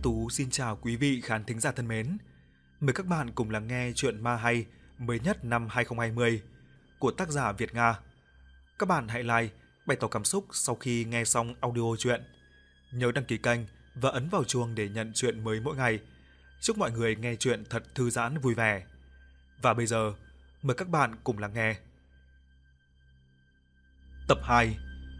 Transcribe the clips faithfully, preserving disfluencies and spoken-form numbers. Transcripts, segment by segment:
Tú xin chào quý vị khán thính giả thân mến. Mời các bạn cùng lắng nghe chuyện ma hay mới nhất năm hai không hai không của tác giả Việt Nga. Các bạn hãy like, bày tỏ cảm xúc sau khi nghe xong audio chuyện. Nhớ đăng ký kênh và ấn vào chuông để nhận chuyện mới mỗi ngày. Chúc mọi người nghe chuyện thật thư giãn vui vẻ. Và bây giờ, mời các bạn cùng lắng nghe. Tập hai.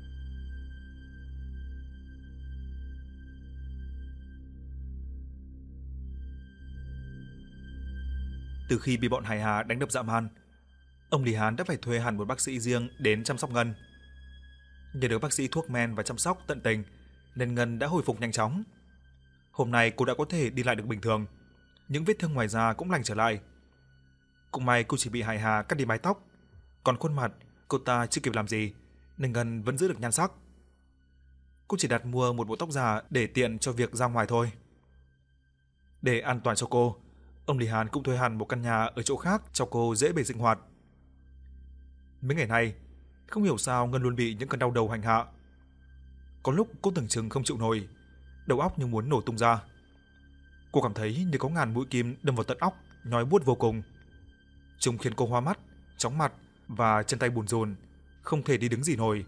Từ khi bị bọn Hải Hà đánh đập dã man, ông Lý Hán đã phải thuê hẳn một bác sĩ riêng đến chăm sóc Ngân. Nhờ được bác sĩ thuốc men và chăm sóc tận tình nên Ngân đã hồi phục nhanh chóng. Hôm nay cô đã có thể đi lại được bình thường, những vết thương ngoài da cũng lành trở lại. Cũng may cô chỉ bị Hải Hà cắt đi mái tóc, còn khuôn mặt cô ta chưa kịp làm gì nên Ngân vẫn giữ được nhan sắc. Cô chỉ đặt mua một bộ tóc giả để tiện cho việc ra ngoài thôi. Để an toàn cho cô, ông Lý Hán cũng thuê hẳn một căn nhà ở chỗ khác cho cô dễ bề sinh hoạt. Mấy ngày nay, không hiểu sao Ngân luôn bị những cơn đau đầu hành hạ. Có lúc cô tưởng chừng không chịu nổi, đầu óc như muốn nổ tung ra. Cô cảm thấy như có ngàn mũi kim đâm vào tận óc, nhói buốt vô cùng. Chúng khiến cô hoa mắt, chóng mặt và chân tay bùn rùn, không thể đi đứng gì nổi.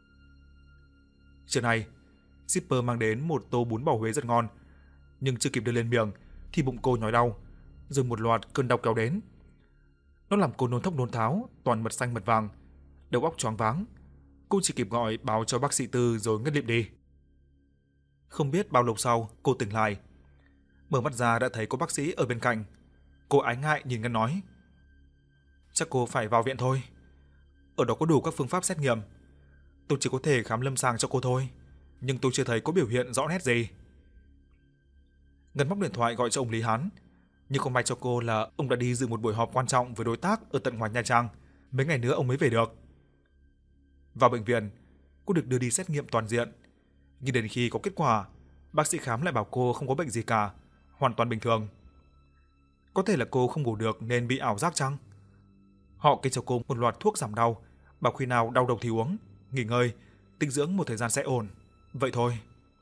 Trưa nay, shipper mang đến một tô bún bò Huế rất ngon, nhưng chưa kịp đưa lên miệng thì bụng cô nhói đau, rồi một loạt cơn đau kéo đến. Nó làm cô nôn thốc nôn tháo, toàn mật xanh mật vàng, đầu óc choáng váng. Cô chỉ kịp gọi báo cho bác sĩ Tư rồi ngất lịm đi. Không biết bao lâu sau, cô tỉnh lại. Mở mắt ra đã thấy có bác sĩ ở bên cạnh. Cô ái ngại nhìn Ngân nói: "Chắc cô phải vào viện thôi. Ở đó có đủ các phương pháp xét nghiệm. Tôi chỉ có thể khám lâm sàng cho cô thôi, nhưng tôi chưa thấy có biểu hiện rõ nét gì." Ngân móc điện thoại gọi cho ông Lý Hán, nhưng không may cho cô là ông đã đi dự một buổi họp quan trọng với đối tác ở tận ngoài Nha Trang. Mấy ngày nữa ông mới về được. Vào bệnh viện, cô được đưa đi xét nghiệm toàn diện. Nhưng đến khi có kết quả, bác sĩ khám lại bảo cô không có bệnh gì cả, hoàn toàn bình thường. Có thể là cô không ngủ được nên bị ảo giác chăng? Họ kê cho cô một loạt thuốc giảm đau, bảo khi nào đau đầu thì uống, nghỉ ngơi, tĩnh dưỡng một thời gian sẽ ổn. Vậy thôi.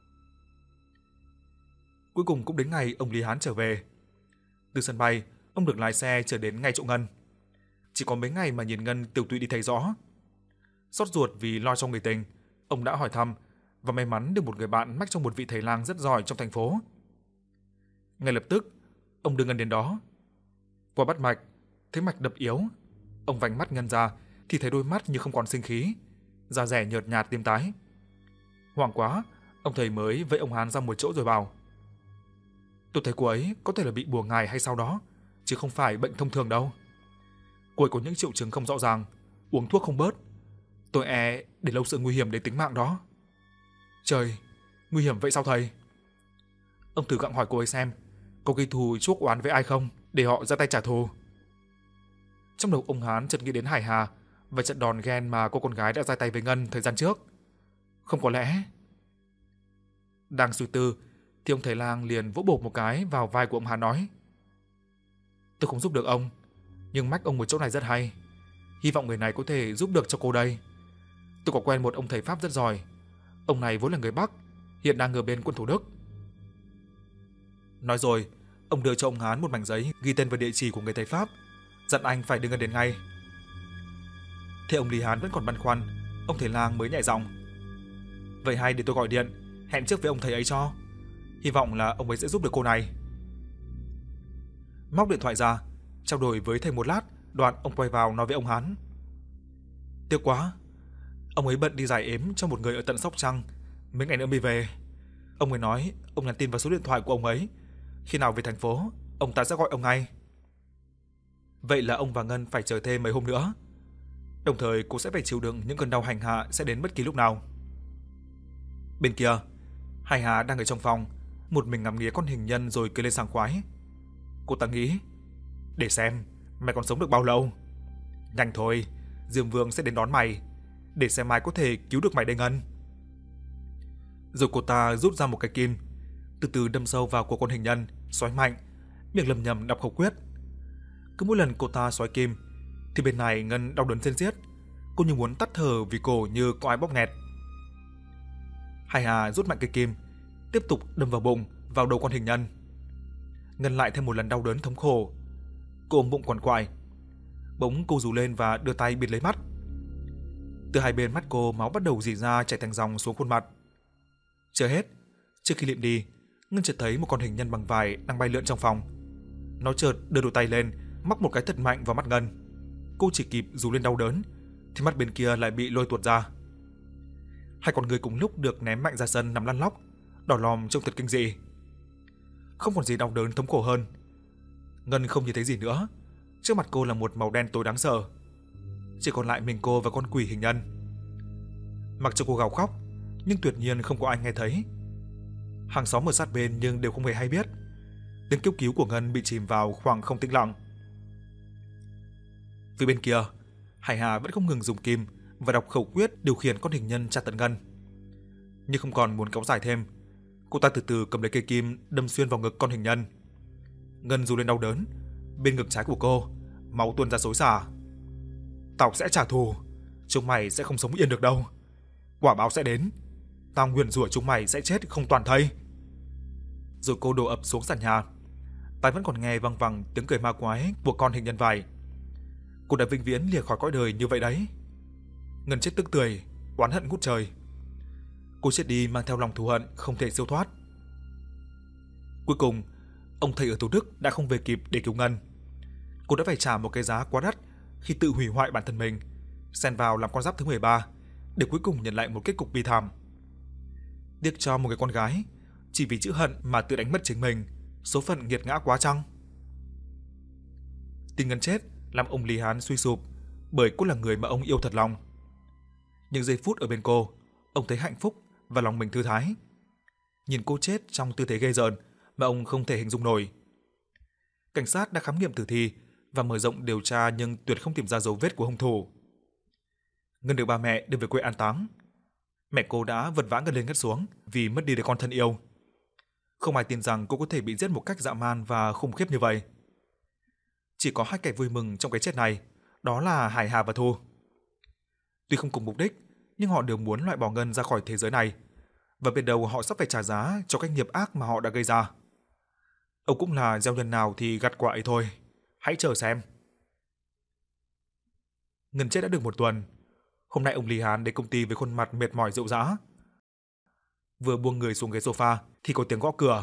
Cuối cùng cũng đến ngày ông Lý Hán trở về. Từ sân bay, ông được lái xe chở đến ngay chỗ Ngân. Chỉ có mấy ngày mà nhìn Ngân tiểu tụy đi thấy rõ. Xót ruột vì lo cho người tình, ông đã hỏi thăm và may mắn được một người bạn mách cho một vị thầy lang rất giỏi trong thành phố. Ngay lập tức, ông đưa Ngân đến đó. Qua bắt mạch, thấy mạch đập yếu. Ông vành mắt Ngân ra thì thấy đôi mắt như không còn sinh khí, da dẻ nhợt nhạt tím tái. Hoảng quá, ông thầy mới vẫy ông Hán ra một chỗ rồi bảo: "Tôi thấy cô ấy có thể là bị bùa ngải hay sao đó, chứ không phải bệnh thông thường đâu. Cô ấy có những triệu chứng không rõ ràng, uống thuốc không bớt. Tôi e để lâu sự nguy hiểm đến tính mạng đó." "Trời, nguy hiểm vậy sao thầy?" "Ông thử gặng hỏi cô ấy xem, có gây thù chuốc oán với ai không, để họ ra tay trả thù." Trong đầu ông Hán chợt nghĩ đến Hải Hà và trận đòn ghen mà cô con gái đã ra tay với Ngân thời gian trước. Không có lẽ... Đang suy tư thì ông thầy lang liền vỗ bộp một cái vào vai của ông Hán nói: "Tôi không giúp được ông, nhưng mách ông một chỗ này rất hay. Hy vọng người này có thể giúp được cho cô đây. Tôi có quen một ông thầy Pháp rất giỏi. Ông này vốn là người Bắc, hiện đang ở bên quân Thủ Đức." Nói rồi, ông đưa cho ông Hán một mảnh giấy ghi tên và địa chỉ của người thầy Pháp, dặn anh phải đưa Ngân đến ngay. Thế ông Lý Hán vẫn còn băn khoăn, ông thầy lang mới nhẹ giọng: "Vậy hay để tôi gọi điện, hẹn trước với ông thầy ấy cho. Hy vọng là ông ấy sẽ giúp được cô này." Móc điện thoại ra, trao đổi với thầy một lát, đoạn ông quay vào nói với ông Hán: "Tiếc quá, ông ấy bận đi giải ếm cho một người ở tận Sóc Trăng, mấy ngày nữa mới về. Ông ấy nói ông nhắn tin vào số điện thoại của ông ấy, khi nào về thành phố, ông ta sẽ gọi ông ngay." Vậy là ông và Ngân phải chờ thêm mấy hôm nữa. Đồng thời cô sẽ phải chịu đựng những cơn đau hành hạ sẽ đến bất kỳ lúc nào. Bên kia, Hải Hà đang ở trong phòng, một mình ngắm nghía con hình nhân rồi cười lên sảng khoái. Cô ta nghĩ: "Để xem mày còn sống được bao lâu. Nhanh thôi, Diêm Vương sẽ đến đón mày, để xem ai có thể cứu được mày đây Ngân." Rồi cô ta rút ra một cái kim, từ từ đâm sâu vào cổ con hình nhân, xoáy mạnh, miệng lầm nhầm đọc khẩu quyết. Cứ mỗi lần cô ta xoáy kim thì bên này Ngân đau đớn rên xiết, cô như muốn tắt thở vì cổ như có ai bóp nghẹt. Hải Hà rút mạnh cây kim, tiếp tục đâm vào bụng vào đầu con hình nhân. Ngân lại thêm một lần đau đớn thống khổ. Cô ôm bụng quằn quại. Bỗng cô rú lên và đưa tay bịt lấy mắt. Từ hai bên mắt cô máu bắt đầu rỉ ra chảy thành dòng xuống khuôn mặt. Chưa hết, trước khi liệm đi, Ngân chợt thấy một con hình nhân bằng vải đang bay lượn trong phòng. Nó chợt đưa đôi tay lên, móc một cái thật mạnh vào mắt Ngân. Cô chỉ kịp rú lên đau đớn, thì mắt bên kia lại bị lôi tuột ra. Hai con người cùng lúc được ném mạnh ra sân nằm lăn lóc, đỏ lòm trông thật kinh dị. Không còn gì đau đớn thống khổ hơn. Ngân không nhìn thấy gì nữa. Trước mặt cô là một màu đen tối đáng sợ. Chỉ còn lại mình cô và con quỷ hình nhân. Mặc cho cô gào khóc, nhưng tuyệt nhiên không có ai nghe thấy. Hàng xóm ở sát bên nhưng đều không hề hay biết. Tiếng kêu cứu của Ngân bị chìm vào khoảng không tĩnh lặng. Vì bên kia, Hải Hà vẫn không ngừng dùng kim và đọc khẩu quyết điều khiển con hình nhân tra tận Ngân. Nhưng không còn muốn kéo dài thêm, cô ta từ từ cầm lấy cây kim đâm xuyên vào ngực con hình nhân. Ngân rú lên đau đớn. Bên ngực trái của cô, máu tuôn ra xối xả. Tao sẽ trả thù, chúng mày sẽ không sống yên được đâu. Quả báo sẽ đến, tao nguyền rủa chúng mày sẽ chết không toàn thây. Rồi cô đổ ập xuống sàn nhà. Tai vẫn còn nghe văng vẳng tiếng cười ma quái của con hình nhân vải. Cô đã vĩnh viễn lìa khỏi cõi đời như vậy đấy. Ngân chết tức tưởi, oán hận ngút trời. Cô chết đi mang theo lòng thù hận không thể siêu thoát. Cuối cùng, ông thầy ở Thủ Đức đã không về kịp để cứu Ngân. Cô đã phải trả một cái giá quá đắt khi tự hủy hoại bản thân mình, xen vào làm con giáp thứ mười ba, để cuối cùng nhận lại một kết cục bi thảm. Tiếc cho một người con gái, chỉ vì chữ hận mà tự đánh mất chính mình, số phận nghiệt ngã quá chăng? Tin Ngân chết làm ông Lý Hán suy sụp, bởi cô là người mà ông yêu thật lòng. Những giây phút ở bên cô, ông thấy hạnh phúc và lòng mình thư thái. Nhìn cô chết trong tư thế ghê rợn mà ông không thể hình dung nổi. Cảnh sát đã khám nghiệm tử thi và mở rộng điều tra nhưng tuyệt không tìm ra dấu vết của hung thủ. Ngân được ba mẹ đưa về quê an táng. Mẹ cô đã vật vã ngất lên ngất xuống vì mất đi đứa con thân yêu. Không ai tin rằng cô có thể bị giết một cách dã man và khủng khiếp như vậy. Chỉ có hai kẻ vui mừng trong cái chết này, đó là Hải Hà và Thu. Tuy không cùng mục đích, nhưng họ đều muốn loại bỏ Ngân ra khỏi thế giới này, và biết đâu họ sắp phải trả giá cho cái nghiệp ác mà họ đã gây ra. Âu cũng là gieo nhân nào thì gặt quả ấy thôi, hãy chờ xem. Ngân chết đã được một tuần. Hôm nay ông Lý Hán đến công ty với khuôn mặt mệt mỏi rệu rã. Vừa buông người xuống ghế sofa thì có tiếng gõ cửa.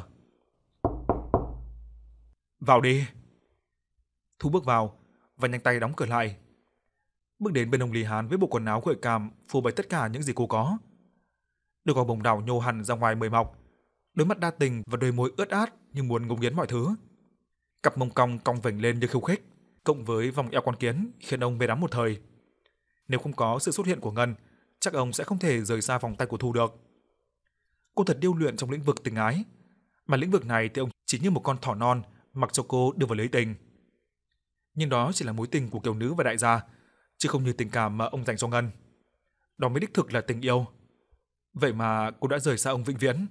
Vào đi. Thu bước vào và nhanh tay đóng cửa lại. Bước đến bên ông Lý Hán với bộ quần áo gợi cảm phô bày tất cả những gì cô có. Đôi gò bồng đảo nhô hẳn ra ngoài mời mọc, đôi mắt đa tình và đôi môi ướt át như muốn ngấu nghiến mọi thứ. Cặp mông cong cong vểnh lên như khiêu khích, cộng với vòng eo con kiến khiến ông mê đắm một thời. Nếu không có sự xuất hiện của Ngân, chắc ông sẽ không thể rời xa vòng tay của Thu được. Cô thật điêu luyện trong lĩnh vực tình ái, mà lĩnh vực này thì ông chỉ như một con thỏ non mặc cho cô đưa vào lưới tình. Nhưng đó chỉ là mối tình của kiều nữ và đại gia, chứ không như tình cảm mà ông dành cho Ngân. Đó mới đích thực là tình yêu. Vậy mà cô đã rời xa ông vĩnh viễn.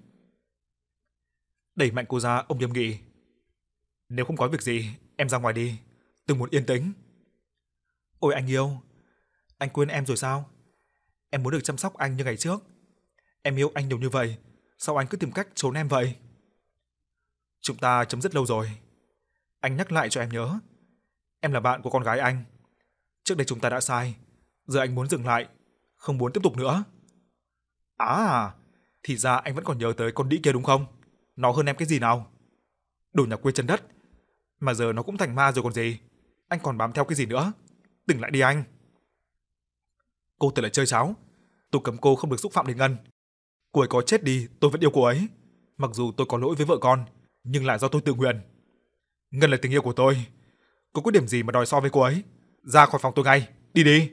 Đẩy mạnh cô ra, ông nghiêm nghị. Nếu không có việc gì, em ra ngoài đi. Tôi muốn yên tĩnh. Ôi anh yêu, anh quên em rồi sao? Em muốn được chăm sóc anh như ngày trước. Em yêu anh nhiều như vậy, sao anh cứ tìm cách trốn em vậy? Chúng ta chấm dứt lâu rồi. Anh nhắc lại cho em nhớ. Em là bạn của con gái anh. Trước đây chúng ta đã sai. Giờ anh muốn dừng lại, không muốn tiếp tục nữa. À, thì ra anh vẫn còn nhớ tới con đĩ kia đúng không? Nó hơn em cái gì nào? Đồ nhà quê chân đất. Mà giờ nó cũng thành ma rồi còn gì. Anh còn bám theo cái gì nữa? Tỉnh lại đi anh. Cô thật là chơi cháo. Tôi cấm cô không được xúc phạm đến Ngân. Cô ấy có chết đi, tôi vẫn yêu cô ấy. Mặc dù tôi có lỗi với vợ con, nhưng là do tôi tự nguyện. Ngân là tình yêu của tôi. Cô có điểm gì mà đòi so với cô ấy? Ra khỏi phòng tôi ngay, đi đi.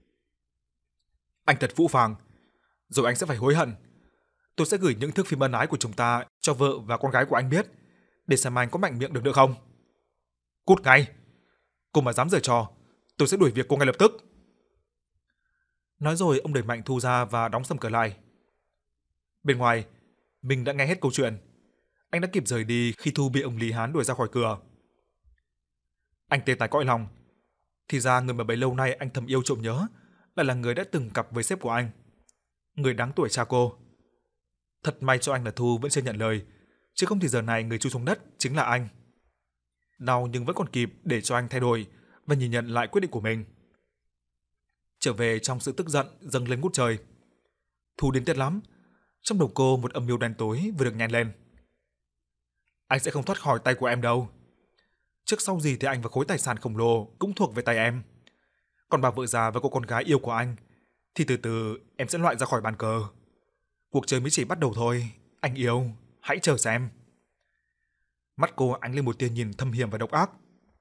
Anh thật phũ phàng. Rồi anh sẽ phải hối hận. Tôi sẽ gửi những thước phim ân ái của chúng ta cho vợ và con gái của anh biết, để xem anh có mạnh miệng được nữa không. Cút ngay. Cô mà dám giở trò, tôi sẽ đuổi việc cô ngay lập tức. Nói rồi ông đẩy mạnh Thu ra và đóng sầm cửa lại. Bên ngoài, mình đã nghe hết câu chuyện. Anh đã kịp rời đi khi Thu bị ông Lý Hán đuổi ra khỏi cửa. Anh tê tái cõi lòng. Thì ra người mà bấy lâu nay anh thầm yêu trộm nhớ lại là người đã từng cặp với sếp của anh, người đáng tuổi cha cô. Thật may cho anh là Thu vẫn chưa nhận lời, chứ không thì giờ này người chui xuống đất chính là anh. Đau nhưng vẫn còn kịp để cho anh thay đổi và nhìn nhận lại quyết định của mình. Trở về trong sự tức giận dâng lên ngút trời. Thu đến tiết lắm. Trong đầu cô một âm mưu đen tối vừa được nhen lên. Anh sẽ không thoát khỏi tay của em đâu. Trước sau gì thì anh và khối tài sản khổng lồ cũng thuộc về tay em. Còn bà vợ già và cô con gái yêu của anh thì từ từ em sẽ loại ra khỏi bàn cờ. Cuộc chơi mới chỉ bắt đầu thôi. Anh yêu, hãy chờ xem. Mắt cô ánh lên một tia nhìn thâm hiểm và độc ác.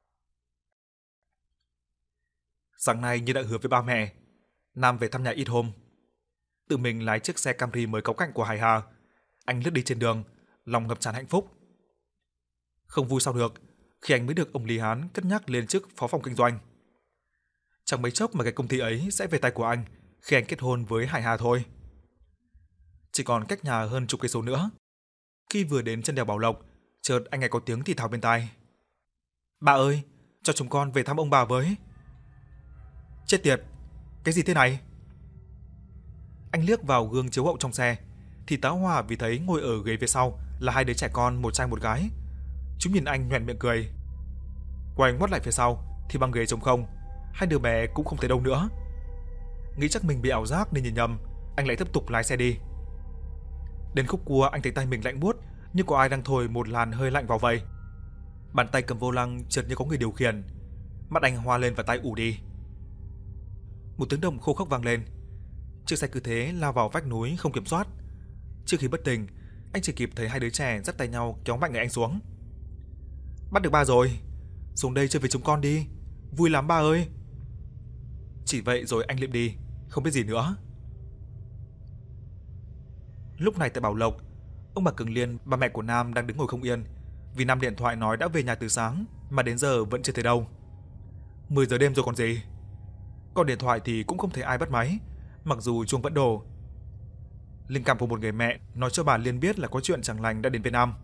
Sáng nay như đã hứa với ba mẹ, Nam về thăm nhà ít hôm. Tự mình lái chiếc xe Camry mới cáu cạnh của Hải Hà. Anh lướt đi trên đường, lòng ngập tràn hạnh phúc. Không vui sao được khi anh mới được ông Lý Hán cất nhắc lên chức phó phòng kinh doanh. Chẳng mấy chốc mà cái công ty ấy sẽ về tay của anh khi anh kết hôn với Hải Hà thôi. Chỉ còn cách nhà hơn chục cây số nữa. Khi vừa đến chân đèo Bảo Lộc, chợt anh nghe có tiếng thì thào bên tai. Bà ơi, cho chúng con về thăm ông bà với. Chết tiệt, cái gì thế này? Anh liếc vào gương chiếu hậu trong xe, thì tá hỏa vì thấy ngồi ở ghế phía sau là hai đứa trẻ con, một trai một gái. Chúng nhìn anh nhoẻn miệng cười. Quay ngoắt lại phía sau thì băng ghế trống không, hai đứa bé cũng không thấy đâu nữa. Nghĩ chắc mình bị ảo giác nên nhìn nhầm, anh lại tiếp tục lái xe đi. Đến khúc cua anh thấy tay mình lạnh buốt, như có ai đang thổi một làn hơi lạnh vào vậy. Bàn tay cầm vô lăng chợt như có người điều khiển. Mắt anh hoa lên và tay ù đi. Một tiếng động khô khốc vang lên. Chiếc xe cứ thế lao vào vách núi không kiểm soát. Trước khi bất tỉnh, anh chỉ kịp thấy hai đứa trẻ dắt tay nhau kéo mạnh người anh xuống. Bắt được ba rồi, xuống đây chơi với chúng con đi, vui lắm ba ơi. Chỉ vậy rồi anh liệm đi, không biết gì nữa. Lúc này tại Bảo Lộc, ông bà Cường Liên, ba mẹ của Nam đang đứng ngồi không yên, vì Nam điện thoại nói đã về nhà từ sáng mà đến giờ vẫn chưa thấy đâu. mười giờ đêm rồi còn gì. Còn điện thoại thì cũng không thấy ai bắt máy, mặc dù chuông vẫn đổ. Linh cảm của một người mẹ nói cho bà Liên biết là có chuyện chẳng lành đã đến với Nam.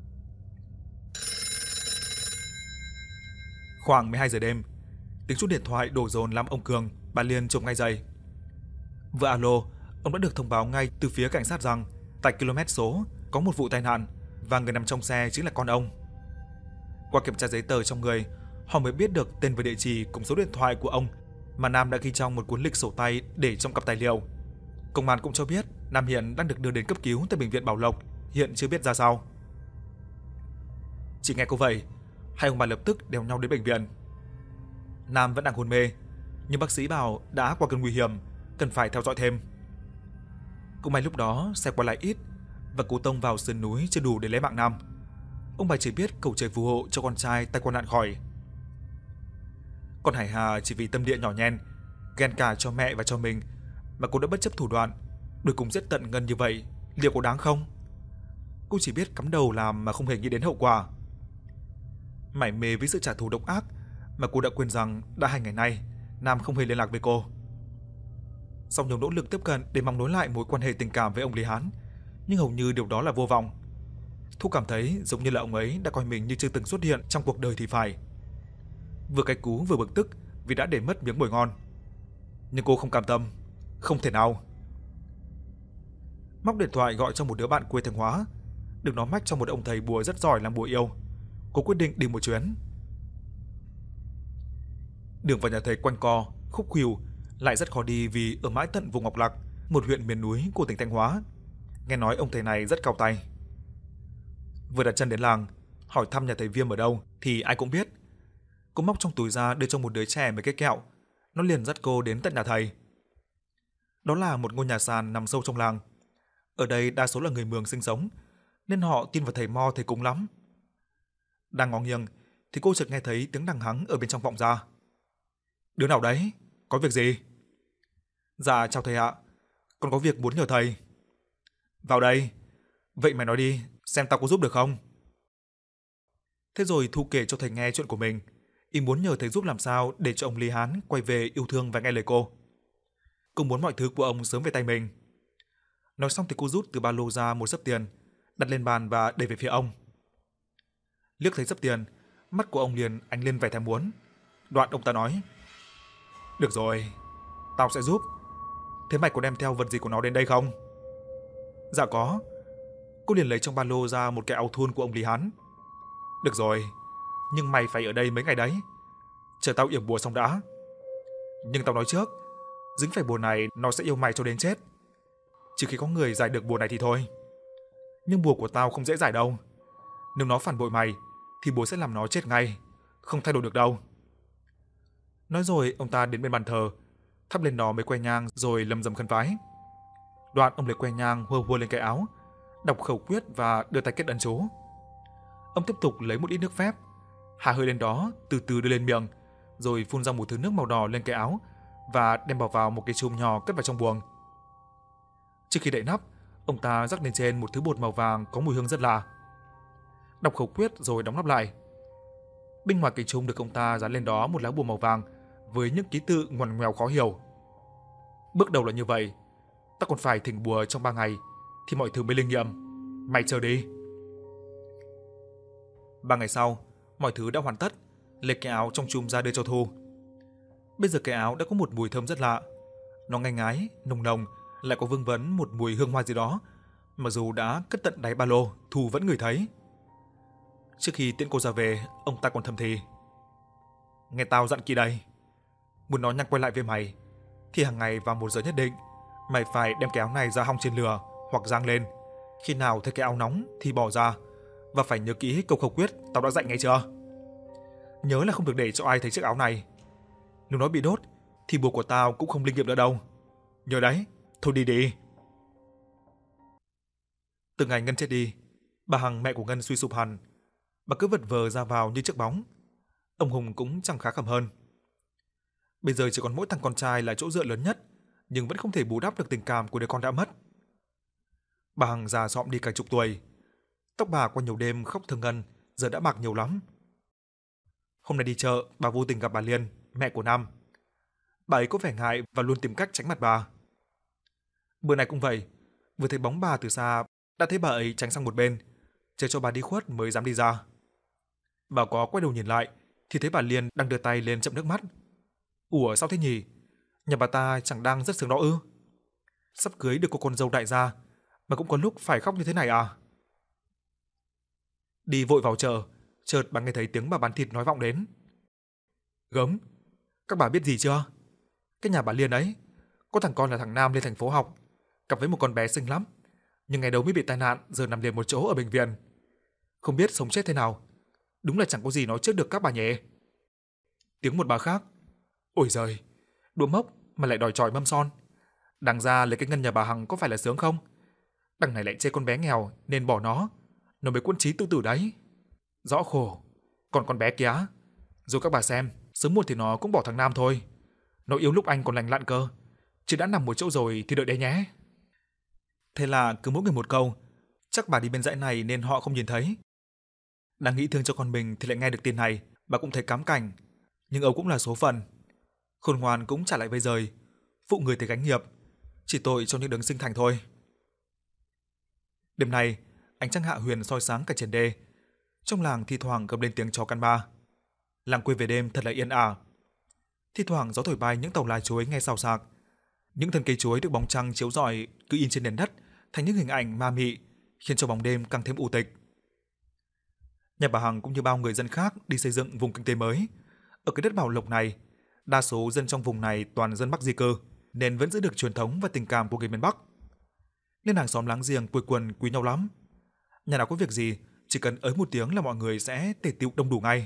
Khoảng mười hai giờ đêm, tiếng chuông điện thoại đổ dồn làm ông Cường, bà Liên chộp ngay dậy. Vừa alo, ông đã được thông báo ngay từ phía cảnh sát rằng tại km số có một vụ tai nạn và người nằm trong xe chính là con ông. Qua kiểm tra giấy tờ trong người, họ mới biết được tên và địa chỉ cùng số điện thoại của ông mà Nam đã ghi trong một cuốn lịch sổ tay để trong cặp tài liệu. Công an cũng cho biết Nam hiện đang được đưa đến cấp cứu tại bệnh viện Bảo Lộc, hiện chưa biết ra sao. Chỉ nghe câu vậy, hai ông bà lập tức đèo nhau đến bệnh viện. Nam vẫn đang hôn mê, nhưng bác sĩ bảo đã qua cơn nguy hiểm, cần phải theo dõi thêm. Cũng may lúc đó xe qua lại ít và cú tông vào sườn núi chưa đủ để lấy mạng Nam. Ông bà chỉ biết cầu trời phù hộ cho con trai tai qua nạn khỏi. Còn Hải Hà chỉ vì tâm địa nhỏ nhen, ghen cả cho mẹ và cho mình mà cô đã bất chấp thủ đoạn, đuổi cùng giết tận Ngân như vậy, liệu có đáng không? Cô chỉ biết cắm đầu làm mà không hề nghĩ đến hậu quả. Mải mê với sự trả thù độc ác mà cô đã quên rằng đã hai ngày nay Nam không hề liên lạc với cô. Sau nhiều nỗ lực tiếp cận để mong nối lại mối quan hệ tình cảm với ông Lý Hán, nhưng hầu như điều đó là vô vọng. Thu cảm thấy giống như là ông ấy đã coi mình như chưa từng xuất hiện trong cuộc đời thì phải. Vừa cay cú vừa bực tức vì đã để mất miếng mồi ngon. Nhưng cô không cam tâm, không thể nào. Móc điện thoại gọi cho một đứa bạn quê Thanh Hóa, được nó mách cho một ông thầy bùa rất giỏi làm bùa yêu. Cô quyết định đi một chuyến. Đường vào nhà thầy quanh co, khúc khuỷu, lại rất khó đi vì ở mãi tận vùng Ngọc Lặc, một huyện miền núi của tỉnh Thanh Hóa. Nghe nói ông thầy này rất cao tay. Vừa đặt chân đến làng, hỏi thăm nhà thầy Viêm ở đâu thì ai cũng biết. Cô móc trong túi ra đưa cho một đứa trẻ mấy cái kẹo, nó liền dắt cô đến tận nhà thầy. Đó là một ngôi nhà sàn nằm sâu trong làng. Ở đây đa số là người Mường sinh sống, nên họ tin vào thầy Mo thầy cúng lắm. Đang ngó nghiêng thì cô chợt nghe thấy tiếng đằng hắng ở bên trong vọng ra. Đứa nào đấy? Có việc gì? Dạ chào thầy ạ, con có việc muốn nhờ thầy. Vào đây. Vậy mày nói đi, xem tao có giúp được không? Thế rồi Thu kể cho thầy nghe chuyện của mình, ý muốn nhờ thầy giúp làm sao để cho ông Lý Hán quay về yêu thương và nghe lời cô. Cô muốn mọi thứ của ông sớm về tay mình. Nói xong thì cô rút từ ba lô ra một xấp tiền, đặt lên bàn và đẩy về phía ông. Liếc thấy xấp tiền, mắt của ông liền ánh lên vẻ thèm muốn. Đoạn ông ta nói: Được rồi, tao sẽ giúp. Thế mày có đem theo vật gì của nó đến đây không? Dạ có. Cô liền lấy trong ba lô ra một cái áo thun của ông Lý Hán. Được rồi, nhưng mày phải ở đây mấy ngày đấy. Chờ tao yểm bùa xong đã. Nhưng tao nói trước, dính phải bùa này nó sẽ yêu mày cho đến chết. Trừ khi có người giải được bùa này thì thôi. Nhưng bùa của tao không dễ giải đâu. Nếu nó phản bội mày thì bùa sẽ làm nó chết ngay, không thay đổi được đâu. Nói rồi ông ta đến bên bàn thờ, thắp lên đó mấy que nhang rồi lầm rầm khấn vái. Đoạn ông lấy que nhang hua hua lên cái áo, đọc khẩu quyết và đưa tay kết ấn chú. Ông tiếp tục lấy một ít nước phép, hạ hơi lên đó, từ từ đưa lên miệng, rồi phun ra một thứ nước màu đỏ lên cái áo và đem bỏ vào một cái chum nhỏ cất vào trong buồng. Trước khi đậy nắp, ông ta rắc lên trên một thứ bột màu vàng có mùi hương rất lạ. Đọc khẩu quyết rồi đóng nắp lại. Bên ngoài cái chum được ông ta dán lên đó một lá bùa màu vàng với những ký tự ngoằn ngoèo khó hiểu. Bước đầu là như vậy, ta còn phải thỉnh bùa trong ba ngày thì mọi thứ mới linh nghiệm. Mày chờ đi. Ba ngày sau, mọi thứ đã hoàn tất, lấy cái áo trong chum ra đưa cho Thu. Bây giờ cái áo đã có một mùi thơm rất lạ. Nó ngai ngái, nồng nồng, lại có vương vấn một mùi hương hoa gì đó, mà dù đã cất tận đáy ba lô, Thu vẫn ngửi thấy. Trước khi tiễn cô ra về, ông ta còn thầm thì: nghe tao dặn kỹ đây, muốn nó nhắc quay lại với mày thì hàng ngày vào một giờ nhất định mày phải đem cái áo này ra hong trên lửa hoặc rang lên. Khi nào thấy cái áo nóng thì bỏ ra, và phải nhớ kỹ câu khẩu quyết tao đã dạy nghe chưa. Nhớ là không được để cho ai thấy chiếc áo này. Nếu nó bị đốt thì bùa của tao cũng không linh nghiệm nữa đâu. Nhớ đấy. Thôi đi đi. Từ ngày Ngân chết đi, bà Hằng mẹ của Ngân suy sụp hẳn. Bà cứ vật vờ ra vào như chiếc bóng. Ông Hùng cũng chẳng khá khẩm hơn. Bây giờ chỉ còn mỗi thằng con trai là chỗ dựa lớn nhất, nhưng vẫn không thể bù đắp được tình cảm của đứa con đã mất. Bà Hằng già dọm đi cả chục tuổi. Tóc bà qua nhiều đêm khóc thương Ngân giờ đã bạc nhiều lắm. Hôm nay đi chợ, bà vô tình gặp bà Liên, mẹ của Nam. Bà ấy có vẻ ngại và luôn tìm cách tránh mặt bà. Bữa này cũng vậy, vừa thấy bóng bà từ xa, đã thấy bà ấy tránh sang một bên, chờ cho bà đi khuất mới dám đi ra. Bà có quay đầu nhìn lại thì thấy bà Liên đang đưa tay lên chậm nước mắt. Ủa sao thế nhỉ? Nhà bà ta chẳng đang rất sướng đó ư? Sắp cưới được cô con dâu đại gia mà cũng có lúc phải khóc như thế này à? Đi vội vào chợ, chợt bà nghe thấy tiếng bà bán thịt nói vọng đến. Gớm, các bà biết gì chưa? Cái nhà bà Liên ấy, có thằng con là thằng Nam lên thành phố học, cặp với một con bé xinh lắm, nhưng ngày đầu mới bị tai nạn, giờ nằm liền một chỗ ở bệnh viện. Không biết sống chết thế nào, đúng là chẳng có gì nói trước được các bà nhỉ. Tiếng một bà khác: ôi giời, đũa mốc mà lại đòi chọi mâm son. Đáng ra lấy cái Ngân nhà bà Hằng có phải là sướng không? Đằng này lại chê con bé nghèo nên bỏ nó, nó mới quân trí tự tử đấy. Rõ khổ. Còn con bé kia, dù các bà xem, sớm muộn thì nó cũng bỏ thằng Nam thôi. Nó yêu lúc anh còn lành lặn cơ, chứ đã nằm một chỗ rồi thì đợi đấy nhé. Thế là cứ mỗi người một câu, chắc bà đi bên dãy này nên họ không nhìn thấy. Đang nghĩ thương cho con mình thì lại nghe được tin này, bà cũng thấy cám cảnh, nhưng Âu cũng là số phận. Khôn ngoan cũng trả lại vây rời, phụ người thì gánh nghiệp, chỉ tội cho những đấng sinh thành thôi. Đêm nay, ánh trăng hạ huyền soi sáng cả trên đê. Trong làng thi thoảng gầm lên tiếng chó căn ba. Làng quê về đêm thật là yên ả. Thi thoảng gió thổi bay những tàu lá chuối nghe xào xạc. Những thân cây chuối được bóng trăng chiếu rọi cứ in trên nền đất thành những hình ảnh ma mị, khiến cho bóng đêm càng thêm u tịch. Nhà bà Hằng cũng như bao người dân khác đi xây dựng vùng kinh tế mới. Ở cái đất bảo lộc này, đa số dân trong vùng này toàn dân Bắc di cư, nên vẫn giữ được truyền thống và tình cảm của người miền Bắc. Nên hàng xóm láng giềng quây quần quý nhau lắm. Nhà nào có việc gì, chỉ cần ới một tiếng là mọi người sẽ tề tựu đông đủ ngay.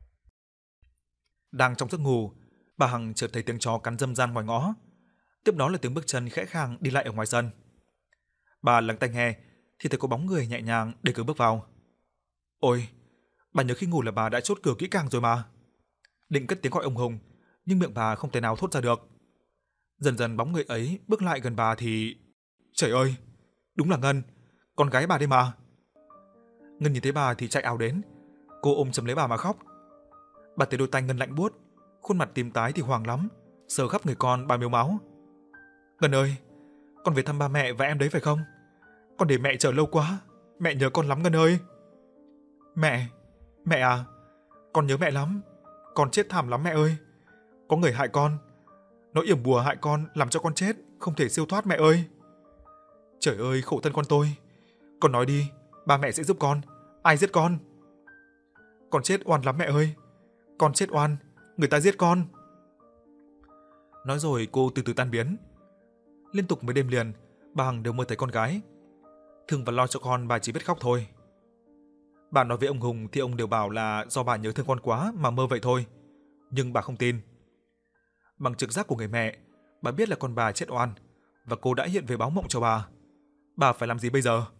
Đang trong giấc ngủ, bà Hằng chợt thấy tiếng chó cắn râm ran ngoài ngõ. Tiếp đó là tiếng bước chân khẽ khàng đi lại ở ngoài sân. Bà lắng tai nghe thì thấy có bóng người nhẹ nhàng đẩy cửa bước vào. Ôi, bà nhớ khi ngủ là bà đã chốt cửa kỹ càng rồi mà. Định cất tiếng gọi ông Hùng, nhưng miệng bà không thể nào thốt ra được. Dần dần bóng người ấy bước lại gần bà thì... Trời ơi, đúng là Ngân, con gái bà đây mà. Ngân nhìn thấy bà thì chạy ào đến, cô ôm chầm lấy bà mà khóc. Bà thấy đôi tay Ngân lạnh buốt, khuôn mặt tím tái thì hoảng lắm, sờ khắp người con bà mếu máu. Ngân ơi, con về thăm ba mẹ và em đấy phải không? Con để mẹ chờ lâu quá, mẹ nhớ con lắm Ngân ơi. Mẹ, mẹ à, con nhớ mẹ lắm, con chết thảm lắm mẹ ơi. Có người hại con, nó yểm bùa hại con làm cho con chết, không thể siêu thoát mẹ ơi. Trời ơi khổ thân con tôi, Con nói đi, ba mẹ sẽ giúp con. Ai giết con? Con chết oan lắm mẹ ơi. Con chết oan, người ta giết con. Nói rồi cô từ từ tan biến. Liên tục mấy đêm liền, bà Hằng đều mơ thấy con gái. Thương và lo cho con bà chỉ biết khóc thôi. Bà nói với ông Hùng thì ông đều bảo là do bà nhớ thương con quá mà mơ vậy thôi. Nhưng bà không tin. Bằng trực giác của người mẹ, bà biết là con bà chết oan và cô đã hiện về báo mộng cho bà. Bà phải làm gì bây giờ?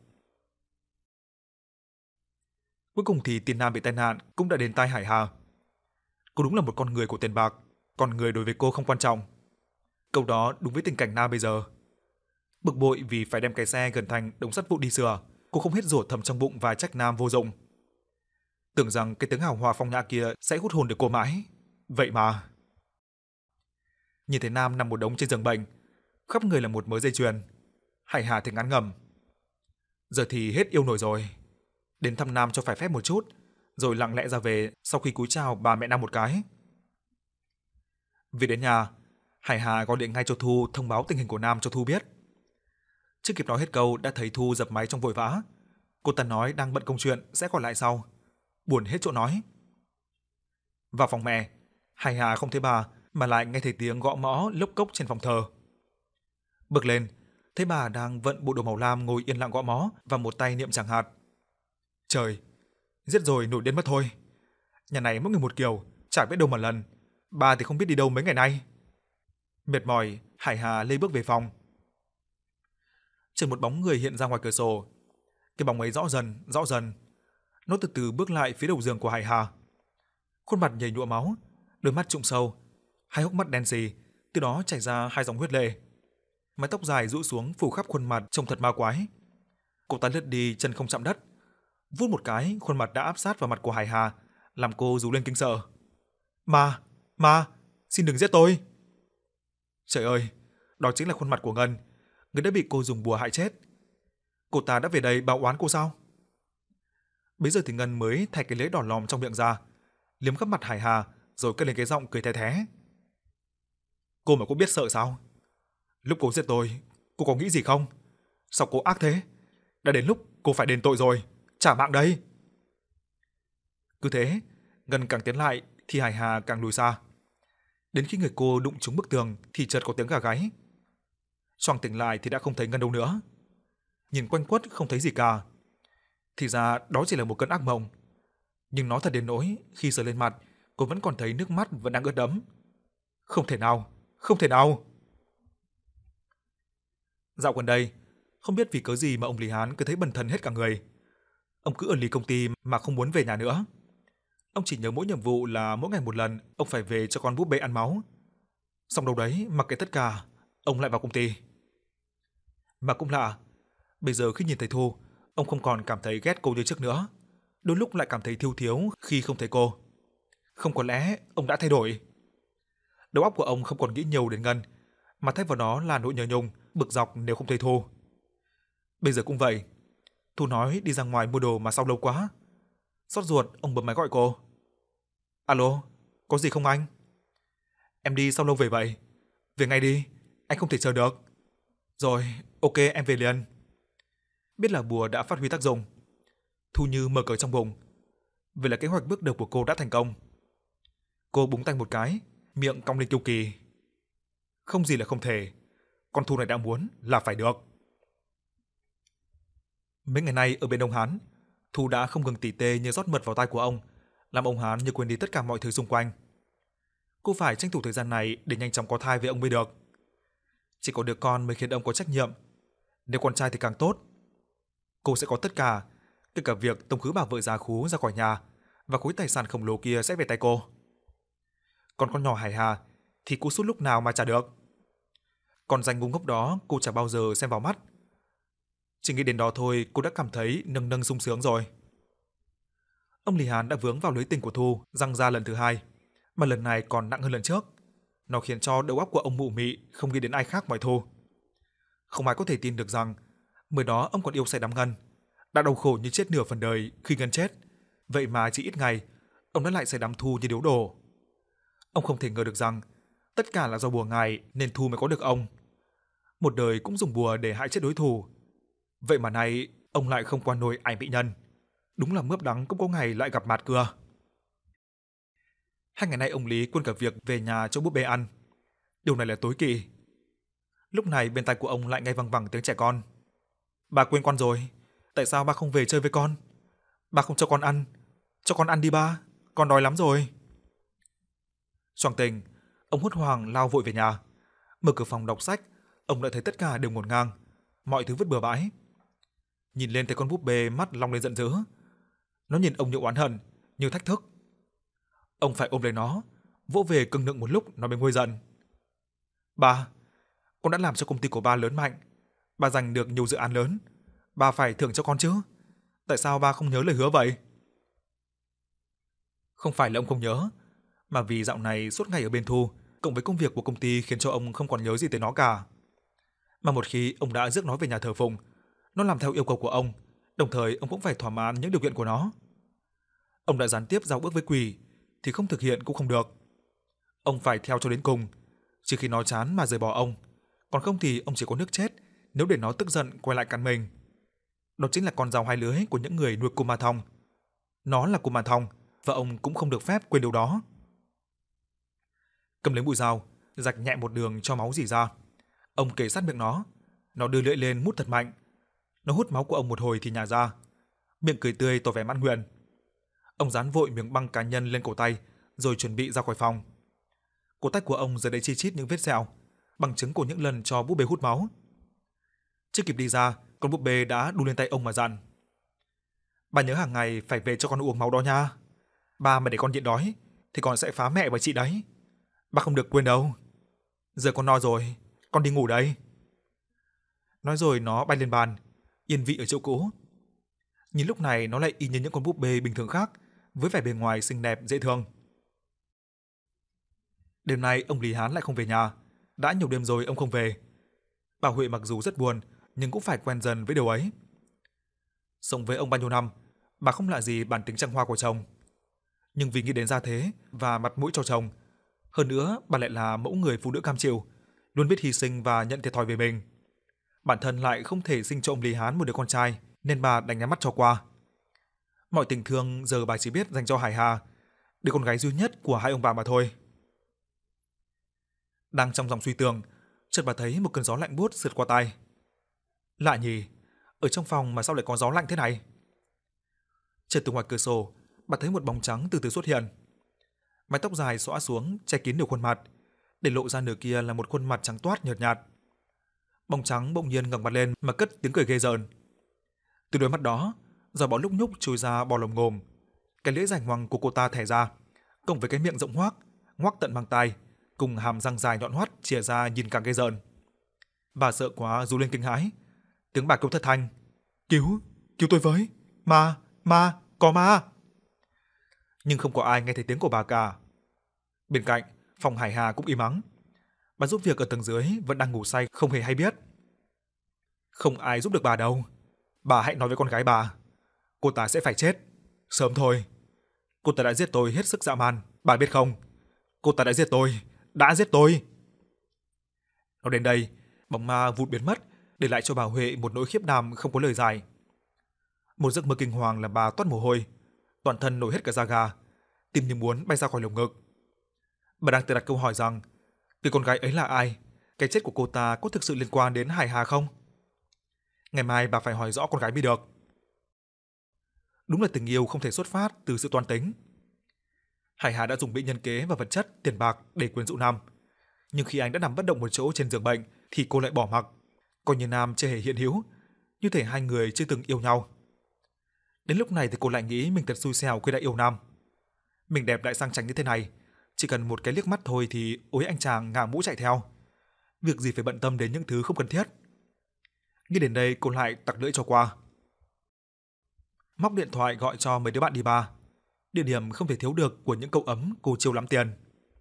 Cuối cùng thì Tiên Nam bị tai nạn cũng đã đến tai Hải Hà. Cô đúng là một con người của tiền bạc, còn người đối với cô không quan trọng. Câu đó đúng với tình cảnh Nam bây giờ. Bực bội vì phải đem cái xe gần thành đống sắt vụn đi sửa, cô không hết rủa thầm trong bụng và trách Nam vô dụng. Tưởng rằng cái tiếng hào hoa phong nhã kia sẽ hút hồn được cô mãi. Vậy mà... Nhìn thấy Nam nằm một đống trên giường bệnh, khắp người là một mớ dây chuyền. Hải Hà thì ngán ngẩm. Giờ thì hết yêu nổi rồi. Đến thăm Nam cho phải phép một chút, rồi lặng lẽ ra về sau khi cúi chào bà mẹ Nam một cái. Về đến nhà, Hải Hà gọi điện ngay cho Thu thông báo tình hình của Nam cho Thu biết. Chưa kịp nói hết câu đã thấy Thu dập máy trong vội vã. Cô ta nói đang bận công chuyện sẽ gọi lại sau. Buồn hết chỗ nói. Vào phòng mẹ, Hải Hà không thấy bà mà lại nghe thấy tiếng gõ mõ lốc cốc trên phòng thờ. Bước lên, thấy bà đang vận bộ đồ màu lam ngồi yên lặng gõ mõ và một tay niệm chẳng hạt. Trời, giết rồi nổi điên mất thôi. Nhà này mỗi người một kiểu, chả biết đâu mà lần. Bà thì không biết đi đâu mấy ngày nay. Mệt mỏi, Hải Hà lê bước về phòng. Chợt một bóng người hiện ra ngoài cửa sổ. Cái bóng ấy rõ dần, rõ dần. Nó từ từ bước lại phía đầu giường của Hải Hà. Khuôn mặt nhầy nhụa máu, đôi mắt trũng sâu, hai hốc mắt đen sì, từ đó chảy ra hai dòng huyết lệ. Mái tóc dài rũ xuống phủ khắp khuôn mặt trông thật ma quái. Cô ta lướt đi chân không chạm đất, vút một cái, khuôn mặt đã áp sát vào mặt của Hải Hà, làm cô rú lên kinh sợ. Ma, ma, xin đừng giết tôi. Trời ơi, đó chính là khuôn mặt của Ngân, người đã bị cô dùng bùa hại chết. Cô ta đã về đây báo oán cô sao? Bây giờ thì Ngân mới thay cái lưỡi đỏ lòm trong miệng ra, liếm khắp mặt Hải Hà, rồi cất lên cái giọng cười the thé. Cô mà cũng biết sợ sao? Lúc cô giết tôi, cô có nghĩ gì không? Sao cô ác thế? Đã đến lúc cô phải đền tội rồi, trả mạng đây. Cứ thế, Ngân càng tiến lại thì Hải Hà càng lùi xa. Đến khi người cô đụng trúng bức tường thì chợt có tiếng gà gáy. Choàng tỉnh lại thì đã không thấy Ngân đâu nữa. Nhìn quanh quất không thấy gì cả. Thì ra đó chỉ là một cơn ác mộng. Nhưng nó thật đến nỗi khi sờ lên mặt, cô vẫn còn thấy nước mắt vẫn đang ướt đẫm. Không thể nào, không thể nào. Dạo gần đây, không biết vì cớ gì mà ông Lý Hán cứ thấy bần thần hết cả người. Ông cứ ở lì công ty mà không muốn về nhà nữa. Ông chỉ nhớ mỗi nhiệm vụ là mỗi ngày một lần ông phải về cho con búp bê ăn máu. Xong đâu đấy, mặc kệ tất cả, ông lại vào công ty. Mà cũng lạ, bây giờ khi nhìn thấy Thu, ông không còn cảm thấy ghét cô như trước nữa. Đôi lúc lại cảm thấy thiêu thiếu khi không thấy cô. Không có lẽ ông đã thay đổi. Đầu óc của ông không còn nghĩ nhiều đến Ngân, mà thay vào đó là nỗi nhớ nhung, bực dọc nếu không thấy Thu. Bây giờ cũng vậy. Thu nói đi ra ngoài mua đồ mà sao lâu quá. Xót ruột, ông bấm máy gọi cô. Alo, có gì không anh? Em đi sao lâu về vậy? Về ngay đi, anh không thể chờ được. Rồi, ok em về liền. Biết là bùa đã phát huy tác dụng. Thu như mở cờ trong bụng. Vậy là kế hoạch bước đầu của cô đã thành công. Cô búng tay một cái, miệng cong lên kiêu kỳ. Không gì là không thể. Con Thu này đã muốn là phải được. Mấy ngày nay ở bên ông Hán, Thu đã không ngừng tỉ tê như rót mật vào tai của ông, làm ông Hán như quên đi tất cả mọi thứ xung quanh. Cô phải tranh thủ thời gian này để nhanh chóng có thai với ông mới được. Chỉ có đứa con mới khiến ông có trách nhiệm. Nếu con trai thì càng tốt. Cô sẽ có tất cả, kể cả việc tống khứ bà vợ già khú ra khỏi nhà, và khối tài sản khổng lồ kia sẽ về tay cô. Còn con nhỏ Hải Hà thì cô sút lúc nào mà trả được. Còn danh ngu ngốc đó cô chả bao giờ xem vào mắt. Chỉ nghĩ đến đó thôi cô đã cảm thấy nâng nâng sung sướng rồi. Ông Lý Hán đã vướng vào lưới tình của Thu răng ra lần thứ hai, mà lần này còn nặng hơn lần trước. Nó khiến cho đầu óc của ông mụ mị không nghĩ đến ai khác ngoài Thu. Không ai có thể tin được rằng mới đó ông còn yêu say đắm Ngân, đã đau khổ như chết nửa phần đời khi Ngân chết, vậy mà chỉ ít ngày ông đã lại say đắm Thu như điếu đổ. Ông không thể ngờ được rằng tất cả là do bùa ngài nên Thu mới có được ông. Một đời cũng dùng bùa để hại chết đối thủ. Vậy mà nay ông lại không qua nổi ảnh mỹ nhân. Đúng là mướp đắng cũng có ngày lại gặp mặt cưa. Hai ngày nay ông Lý quên cả việc về nhà cho búp bê ăn. Điều này là tối kỵ. Lúc này bên tai của ông lại nghe văng vẳng tiếng trẻ con. Bà quên con rồi, tại sao ba không về chơi với con? Ba không cho con ăn, cho con ăn đi ba, con đói lắm rồi. Choàng tỉnh, ông hốt hoảng lao vội về nhà. Mở cửa phòng đọc sách, ông đã thấy tất cả đều ngổn ngang, mọi thứ vứt bừa bãi. Nhìn lên thấy con búp bê mắt long lên giận dữ. Nó nhìn ông như oán hận, như thách thức. Ông phải ôm lấy nó, vỗ về cưng nựng một lúc nó mới nguôi giận. Ba, con đã làm cho công ty của ba lớn mạnh, ba giành được nhiều dự án lớn, ba phải thưởng cho con chứ. Tại sao ba không nhớ lời hứa vậy? Không phải là ông không nhớ, mà vì dạo này suốt ngày ở bên Thu, cộng với công việc của công ty khiến cho ông không còn nhớ gì tới nó cả. Mà một khi ông đã rước nó về nhà thờ phụng, nó làm theo yêu cầu của ông, đồng thời ông cũng phải thỏa mãn những điều kiện của nó. Ông đã gián tiếp giao ước với quỷ, thì không thực hiện cũng không được. Ông phải theo cho đến cùng, chỉ khi nó chán mà rời bỏ ông, còn không thì ông chỉ có nước chết nếu để nó tức giận quay lại cắn mình. Đó chính là con dao hai lưỡi của những người nuôi Kumanthong. Nó là Kumanthong và ông cũng không được phép quên điều đó. Cầm lấy mũi dao, rạch nhẹ một đường cho máu rỉ ra. Ông kề sát miệng nó, nó đưa lưỡi lên mút thật mạnh. Nó hút máu của ông một hồi thì nhả ra, miệng cười tươi tỏ vẻ mãn nguyện. Ông dán vội miếng băng cá nhân lên cổ tay, rồi chuẩn bị ra khỏi phòng. Cổ tay của ông giờ đây chi chít những vết sẹo, bằng chứng của những lần cho búp bê hút máu. Chưa kịp đi ra, con búp bê đã đu lên tay ông mà dặn: Bà nhớ hàng ngày phải về cho con uống máu đó nha. Ba mà để con nhịn đói thì con sẽ phá mẹ và chị đấy. Ba không được quên đâu. Giờ con no rồi, con đi ngủ đây. Nói rồi nó bay lên bàn, yên vị ở chỗ cũ. Nhìn lúc này nó lại y như những con búp bê bình thường khác, với vẻ bề ngoài xinh đẹp dễ thương. Đêm nay ông Lý Hán lại không về nhà, đã nhiều đêm rồi ông không về. Bà Huệ mặc dù rất buồn, nhưng cũng phải quen dần với điều ấy. Sống với ông bao nhiêu năm, bà không lạ gì bản tính trăng hoa của chồng. Nhưng vì nghĩ đến gia thế và mặt mũi cho chồng, hơn nữa bà lại là mẫu người phụ nữ cam chịu, luôn biết hy sinh và nhận thiệt thòi về mình. Bản thân lại không thể sinh cho ông Lý Hán một đứa con trai, nên bà đành nhắm mắt cho qua. Mọi tình thương giờ bà chỉ biết dành cho Hải Hà, đứa con gái duy nhất của hai ông bà mà thôi. Đang trong dòng suy tưởng, chợt bà thấy một cơn gió lạnh buốt sượt qua tai. Lạ nhỉ, ở trong phòng mà sao lại có gió lạnh thế này? Chợt từ ngoài cửa sổ, bà thấy một bóng trắng từ từ xuất hiện. Mái tóc dài xõa xuống che kín nửa khuôn mặt, để lộ ra nửa kia là một khuôn mặt trắng toát nhợt nhạt. Bóng trắng bỗng nhiên ngẩng mặt lên mà cất tiếng cười ghê rợn. Từ đôi mắt đó, giọt bọt lúc nhúc chui ra bò lồm ngồm. Cái lưỡi rảnh ngoằng của cô ta thẻ ra, cộng với cái miệng rộng hoác, ngoác tận mang tai, cùng hàm răng dài nhọn hoắt chìa ra nhìn càng ghê rợn. Bà sợ quá rú lên kinh hãi, tiếng bà kêu thất thanh: "Cứu, cứu tôi với, ma, ma, có ma!" Nhưng không có ai nghe thấy tiếng của bà cả. Bên cạnh, phòng Hải Hà cũng im ắng. Bà giúp việc ở tầng dưới vẫn đang ngủ say không hề hay biết. Không ai giúp được bà đâu. Bà hãy nói với con gái bà, cô ta sẽ phải chết sớm thôi. Cô ta đã giết tôi hết sức dã man, bà biết không? Cô ta đã giết tôi, đã giết tôi. Nói đến đây, bóng ma vụt biến mất, để lại cho bà Huệ một nỗi khiếp đảm không có lời giải. Một giấc mơ kinh hoàng làm bà toát mồ hôi, toàn thân nổi hết cả da gà, tim như muốn bay ra khỏi lồng ngực. Bà đang tự đặt câu hỏi rằng, người con gái ấy là ai? Cái chết của cô ta có thực sự liên quan đến Hải Hà không? Ngày mai bà phải hỏi rõ con gái mới được. Đúng là tình yêu không thể xuất phát từ sự toan tính. Hải Hà đã dùng mỹ nhân kế và vật chất, tiền bạc để quyến rũ Nam. Nhưng khi anh đã nằm bất động một chỗ trên giường bệnh, thì cô lại bỏ mặc, coi như Nam chưa hề hiện hữu, như thể hai người chưa từng yêu nhau. Đến lúc này thì cô lại nghĩ mình thật xui xẻo khi đã yêu Nam. Mình đẹp lại sang chảnh như thế này, chỉ cần một cái liếc mắt thôi thì ối anh chàng ngả mũ chạy theo. Việc gì phải bận tâm đến những thứ không cần thiết. Nghĩ đến đây cô lại tặc lưỡi cho qua. Móc điện thoại gọi cho mấy đứa bạn đi bar. Địa điểm không thể thiếu được của những cậu ấm cô chiêu lắm tiền.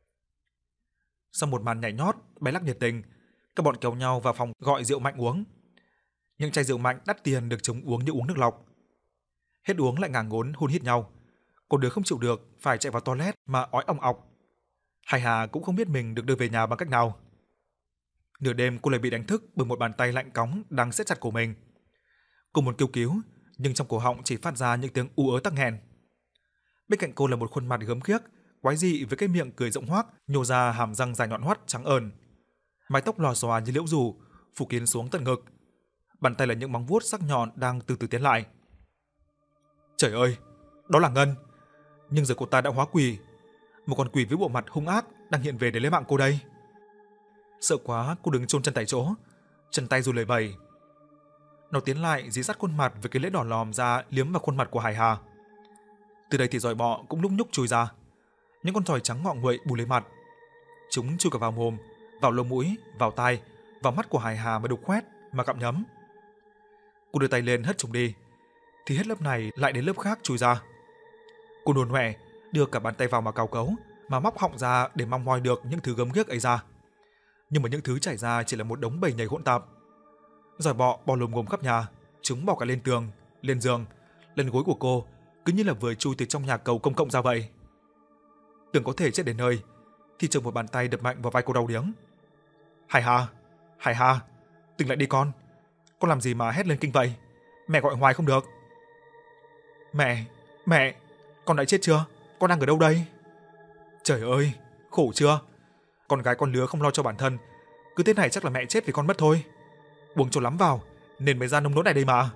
Sau một màn nhảy nhót, bay lắc nhiệt tình, các bọn kéo nhau vào phòng gọi rượu mạnh uống. Những chai rượu mạnh đắt tiền được chúng uống như uống nước lọc. Hết uống lại ngả ngốn hôn hít nhau. Có đứa không chịu được phải chạy vào toilet mà ói ong ọc. Hải Hà cũng không biết mình được đưa về nhà bằng cách nào. Nửa đêm cô lại bị đánh thức bởi một bàn tay lạnh cóng đang siết chặt cổ mình. Cô muốn kêu cứu, nhưng trong cổ họng chỉ phát ra những tiếng ú ớ tắc nghẹn. Bên cạnh cô là một khuôn mặt gớm ghiếc, quái dị với cái miệng cười rộng hoác, nhô ra hàm răng dài nhọn hoắt trắng ờn. Mái tóc lòa xòa như liễu rủ, phủ kín xuống tận ngực. Bàn tay là những móng vuốt sắc nhọn đang từ từ tiến lại. Trời ơi, đó là Ngân. Nhưng giờ cô ta đã hóa quỷ. Một con quỷ với bộ mặt hung ác đang hiện về để lấy mạng cô đây. Sợ quá, cô đứng chôn chân tại chỗ, chân tay run lẩy bẩy. Nó tiến lại dí sát khuôn mặt với cái lưỡi đỏ lòm ra liếm vào khuôn mặt của Hải Hà. Từ đây thì giòi bọ cũng lúc nhúc chui ra. Những con giòi trắng ngọ nguậy bù lấy mặt. Chúng chui cả vào mồm, vào lỗ mũi, vào tai, vào mắt của Hải Hà mà đục khoét, mà gặm nhấm. Cô đưa tay lên hất chúng đi, thì hết lớp này lại đến lớp khác chui ra. Cô nôn hoẹ đưa cả bàn tay vào mà cào cấu, mà móc họng ra để mong moi được những thứ gớm ghiếc ấy ra. Nhưng mà những thứ chảy ra chỉ là một đống bầy nhầy hỗn tạp. Giòi bọ bò lồm ngồm khắp nhà, chúng bò cả lên tường, lên giường, lên gối của cô, cứ như là vừa chui từ trong nhà cầu công cộng ra vậy. Tưởng có thể chết đến nơi, thì chợt một bàn tay đập mạnh vào vai cô đau điếng. Hải Hà, Hải Hà, tỉnh lại đi con. Con làm gì mà hét lên kinh vậy? Mẹ gọi hoài không được. Mẹ, mẹ, con đã chết chưa? Con đang ở đâu đây? Trời ơi, khổ chưa? Con gái con lứa không lo cho bản thân, cứ thế này chắc là mẹ chết vì con mất thôi. Buông cho lắm vào, nên mới ra nông nỗi này đây mà.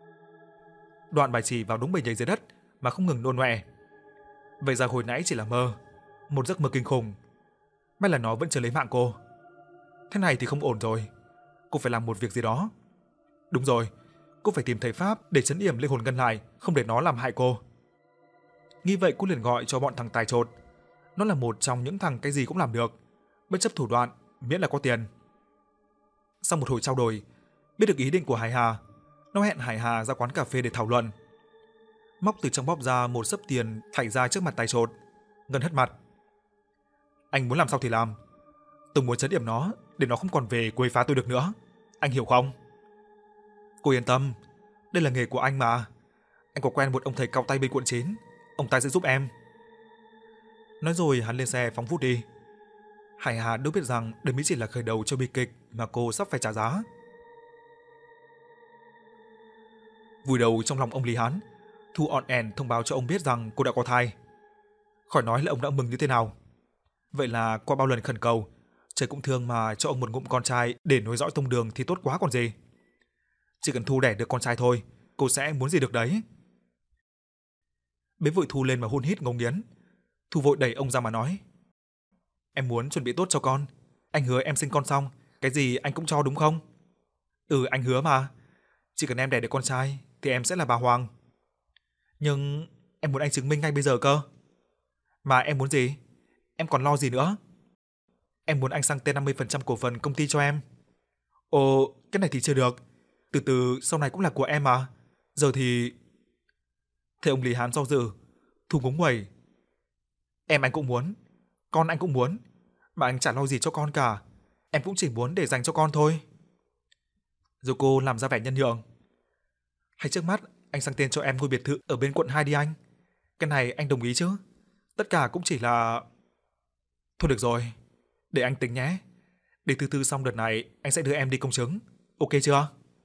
Đoạn bài chỉ vào đúng bầy nhầy dưới đất mà không ngừng nôn ọe. Vậy ra hồi nãy chỉ là mơ, một giấc mơ kinh khủng. May là nó vẫn chưa lấy mạng cô. Thế này thì không ổn rồi, cô phải làm một việc gì đó. Đúng rồi, cô phải tìm thầy pháp để trấn yểm linh hồn Ngân lại, không để nó làm hại cô. Nghĩ vậy cô liền gọi cho bọn thằng tài chột. Nó là một trong những thằng cái gì cũng làm được, bất chấp thủ đoạn, miễn là có tiền. Sau một hồi trao đổi, biết được ý định của Hải Hà, nó hẹn Hải Hà ra quán cà phê để thảo luận. Móc từ trong bóp ra một xấp tiền thảy ra trước mặt tài chột. Ngân hất mặt. Anh muốn làm sao thì làm. Tôi muốn trấn yểm nó để nó không còn về quấy phá tôi được nữa. Anh hiểu không? Cô yên tâm, đây là nghề của anh mà. Anh có quen một ông thầy cao tay bên quận chín, ông ta sẽ giúp em. Nói rồi hắn lên xe phóng vút đi. Hải Hà đâu biết rằng đây mới chỉ là khởi đầu cho bi kịch mà cô sắp phải trả giá. Vùi đầu trong lòng ông Lý Hán, Thu on ẻn thông báo cho ông biết rằng cô đã có thai. Khỏi nói là ông đã mừng như thế nào. Vậy là qua bao lần khẩn cầu, trời cũng thương mà cho ông một ngụm con trai để nối dõi tông đường thì tốt quá còn gì. Chỉ cần Thu đẻ được con trai thôi, cô sẽ muốn gì được đấy. Bế vội Thu lên mà hôn hít ngông nghiến. Thu vội đẩy ông ra mà nói: Em muốn chuẩn bị tốt cho con. Anh hứa em sinh con xong, cái gì anh cũng cho đúng không? Ừ, anh hứa mà. Chỉ cần em đẻ được con trai thì em sẽ là bà Hoàng. Nhưng em muốn anh chứng minh ngay bây giờ cơ. Mà em muốn gì? Em còn lo gì nữa? Em muốn anh sang tên năm mươi phần trăm cổ phần công ty cho em. Ồ, cái này thì chưa được. Từ từ sau này cũng là của em mà. Giờ thì... Thế ông Lý Hán do dự. Thu ngúng nguẩy. Em anh cũng muốn. Con anh cũng muốn. Mà anh chả lo gì cho con cả. Em cũng chỉ muốn để dành cho con thôi. Rồi cô làm ra vẻ nhân nhượng. Hay trước mắt anh sang tên cho em ngôi biệt thự ở bên quận hai đi anh. Cái này anh đồng ý chứ? Tất cả cũng chỉ là... Thôi được rồi, để anh tính nhé. Để từ từ xong đợt này anh sẽ đưa em đi công chứng. Ok chưa?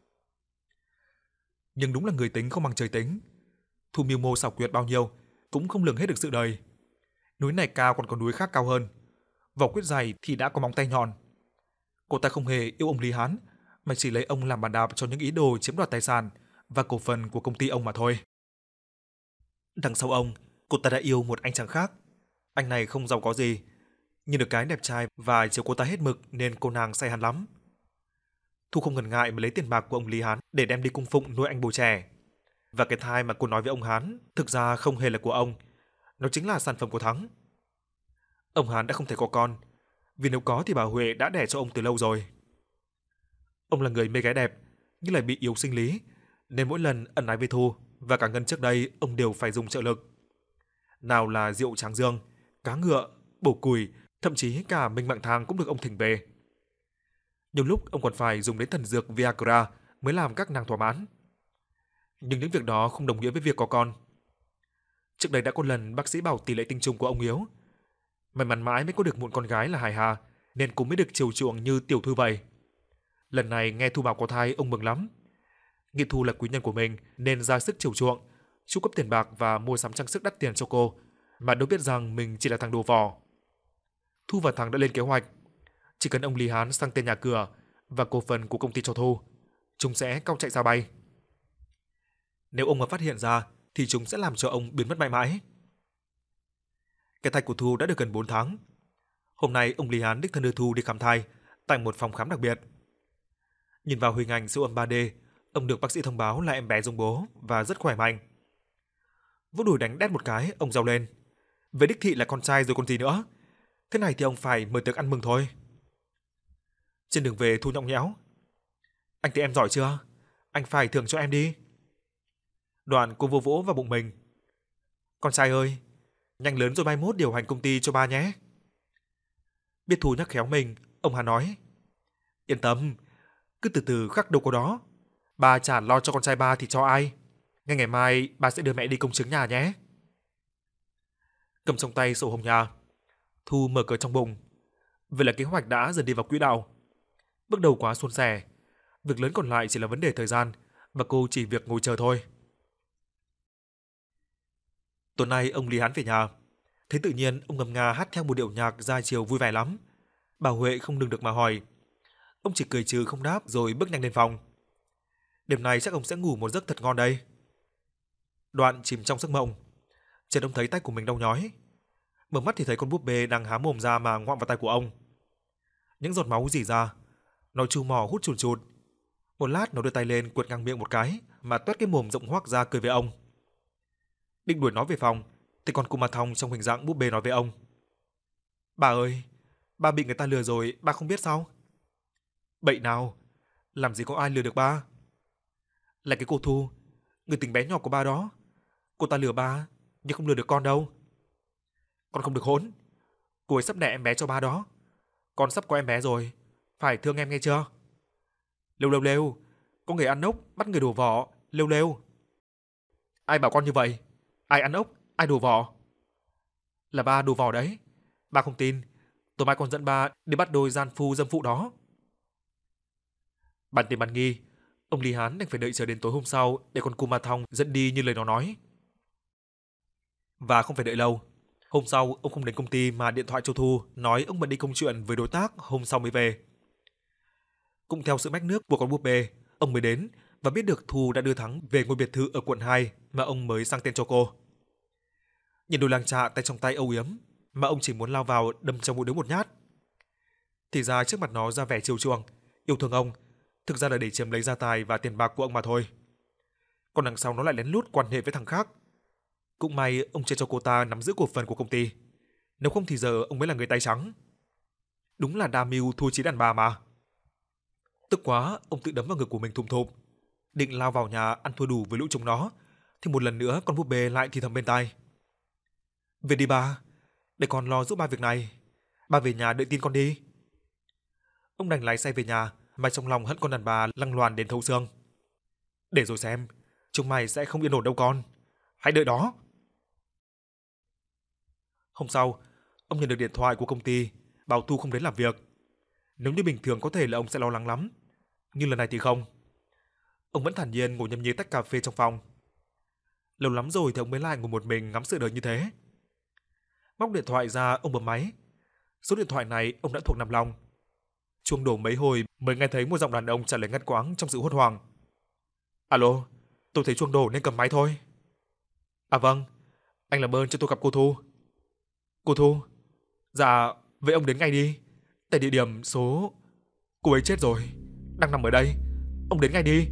Nhưng đúng là người tính không bằng trời tính. Thu mưu mô xảo quyệt bao nhiêu cũng không lường hết được sự đời. Núi này cao còn có núi khác cao hơn. Vỏ quyết dày thì đã có móng tay nhọn. Cô ta không hề yêu ông Lý Hán, mà chỉ lấy ông làm bàn đạp cho những ý đồ chiếm đoạt tài sản và cổ phần của công ty ông mà thôi. Đằng sau ông, cô ta đã yêu một anh chàng khác. Anh này không giàu có gì, nhưng được cái đẹp trai và chiều cô ta hết mực nên cô nàng say hắn lắm. Thu không ngần ngại mà lấy tiền bạc của ông Lý Hán để đem đi cung phụng nuôi anh bồ trẻ. Và cái thai mà cô nói với ông Hán thực ra không hề là của ông, nó chính là sản phẩm của Thắng. Ông Hán đã không thể có con, vì nếu có thì bà Huệ đã đẻ cho ông từ lâu rồi. Ông là người mê gái đẹp, nhưng lại bị yếu sinh lý, nên mỗi lần ân ái với Thu và cả Ngân trước đây ông đều phải dùng trợ lực. Nào là rượu tráng dương, cá ngựa, bổ củi, thậm chí cả minh mạng thang cũng được ông thỉnh về. Nhiều lúc ông còn phải dùng đến thần dược Viagra mới làm các nàng thỏa mãn. Nhưng những việc đó không đồng nghĩa với việc có con. Trước đây đã có lần bác sĩ bảo tỷ lệ tinh trùng của ông yếu. May mắn mãi mới có được một con gái là Hải Hà, nên cũng mới được chiều chuộng như tiểu thư vậy. Lần này nghe Thu bảo có thai ông mừng lắm. Nghĩ Thu là quý nhân của mình nên ra sức chiều chuộng, chu cấp tiền bạc và mua sắm trang sức đắt tiền cho cô, mà đâu biết rằng mình chỉ là thằng đồ vò. Thu và thằng đã lên kế hoạch, chỉ cần ông Lý Hán sang tên nhà cửa và cổ phần của công ty cho Thu, chúng sẽ cao chạy xa bay. Nếu ông mà phát hiện ra thì chúng sẽ làm cho ông biến mất mãi mãi. Cái thai của Thu đã được gần bốn tháng. Hôm nay ông Lý Hán đích thân đưa Thu đi khám thai tại một phòng khám đặc biệt. Nhìn vào hình ảnh siêu âm ba D, ông được bác sĩ thông báo là em bé giống bố và rất khỏe mạnh. Vỗ đùi đánh đét một cái, ông reo lên. Về đích thị là con trai rồi còn gì nữa. Thế này thì ông phải mời tiệc ăn mừng thôi. Trên đường về Thu nhõng nhẽo. Anh thấy em giỏi chưa? Anh phải thưởng cho em đi. Đoạn cô vô vỗ vào bụng mình. Con trai ơi, nhanh lớn rồi mai mốt điều hành công ty cho ba nhé. Biết Thu nhắc khéo mình, ông Hà nói. Yên tâm, cứ từ từ khắc đâu có đó. Ba chả lo cho con trai ba thì cho ai. Ngay ngày mai ba sẽ đưa mẹ đi công chứng nhà nhé. Cầm trong tay sổ hồng nhà, Thu mở cờ trong bụng. Vậy là kế hoạch đã dần đi vào quỹ đạo. Bước đầu quá suôn sẻ, việc lớn còn lại chỉ là vấn đề thời gian và cô chỉ việc ngồi chờ thôi. Tối nay ông Lý Hán về nhà, thấy tự nhiên ông ngâm nga hát theo một điệu nhạc ra chiều vui vẻ lắm. Bà Huệ không đừng được mà hỏi. Ông chỉ cười trừ không đáp rồi bước nhanh lên phòng. Đêm nay chắc ông sẽ ngủ một giấc thật ngon đây. Đoạn chìm trong giấc mộng, chợt ông thấy tay của mình đau nhói. Mở mắt thì thấy con búp bê đang há mồm ra mà ngoạm vào tay của ông. Những giọt máu rỉ ra, nó chu mỏ hút chùn chụt. Một lát nó đưa tay lên quệt ngang miệng một cái mà toét cái mồm rộng hoác ra cười với ông. Định đuổi nó về phòng thì con Cù Ma Thong trong hình dạng búp bê nói với ông. Bà ơi, ba bị người ta lừa rồi, ba không biết sao? Bậy nào, làm gì có ai lừa được ba? Là cái cô Thu, người tình bé nhỏ của ba đó. Cô ta lừa ba, nhưng không lừa được con đâu. Con không được hỗn. Cô ấy sắp đẻ em bé cho ba đó. Con sắp có em bé rồi, phải thương em nghe chưa? Lêu lêu lêu, có người ăn ốc bắt người đổ vỏ, lêu lêu. Ai bảo con như vậy? Ai ăn ốc, ai đổ vỏ? Là ba đổ vỏ đấy. Ba không tin, tối mai con dẫn ba đi bắt đôi gian phu dâm phụ đó. Bàn tiền bàn nghi, ông Lý Hán đành phải đợi chờ đến tối hôm sau để con Cù Ma Thong dẫn đi như lời nó nói. Và không phải đợi lâu. Hôm sau ông không đến công ty mà điện thoại cho Thu nói ông bận đi công chuyện với đối tác, hôm sau mới về. Cũng theo sự mách nước của con búp bê, ông mới đến và biết được Thu đã đưa Thắng về ngôi biệt thự ở quận hai mà ông mới sang tên cho cô. Nhìn đôi làng chạ tay trong tay âu yếm mà ông chỉ muốn lao vào đâm cho mỗi đứa một nhát. Thì ra trước mặt nó ra vẻ chiều chuộng, yêu thương ông, thực ra là để chiếm lấy gia tài và tiền bạc của ông mà thôi. Còn đằng sau nó lại lén lút quan hệ với thằng khác. Cũng may ông chưa cho cô ta nắm giữ cổ phần của công ty, nếu không thì giờ ông mới là người tay trắng. Đúng là đa mưu thua chí đàn bà mà. Tức quá, ông tự đấm vào ngực của mình thùm thụp, định lao vào nhà ăn thua đủ với lũ chúng nó, thì một lần nữa con búp bê lại thì thầm bên tai. Về đi ba, để con lo giúp ba việc này. Ba về nhà đợi tin con đi. Ông đành lái xe về nhà, mà trong lòng hận con đàn bà lăng loàn đến thấu xương. Để rồi xem, chúng mày sẽ không yên ổn đâu con. Hãy đợi đó. Hôm sau, ông nhận được điện thoại của công ty, bảo Thu không đến làm việc. Nếu như bình thường có thể là ông sẽ lo lắng lắm, nhưng lần này thì không. Ông vẫn thản nhiên ngồi nhâm nhi tách cà phê trong phòng. Lâu lắm rồi thì ông mới lại ngồi một mình ngắm sự đời như thế. Móc điện thoại ra, ông bấm máy. Số điện thoại này ông đã thuộc nằm lòng. Chuông đổ mấy hồi mới nghe thấy một giọng đàn ông trả lời ngắt quãng trong sự hốt hoảng. Alo, tôi thấy chuông đổ nên cầm máy thôi. À vâng, anh làm ơn cho tôi gặp cô Thu. Cô Thu? Dạ, vậy ông đến ngay đi. Tại địa điểm số... Cô ấy chết rồi, đang nằm ở đây. Ông đến ngay đi.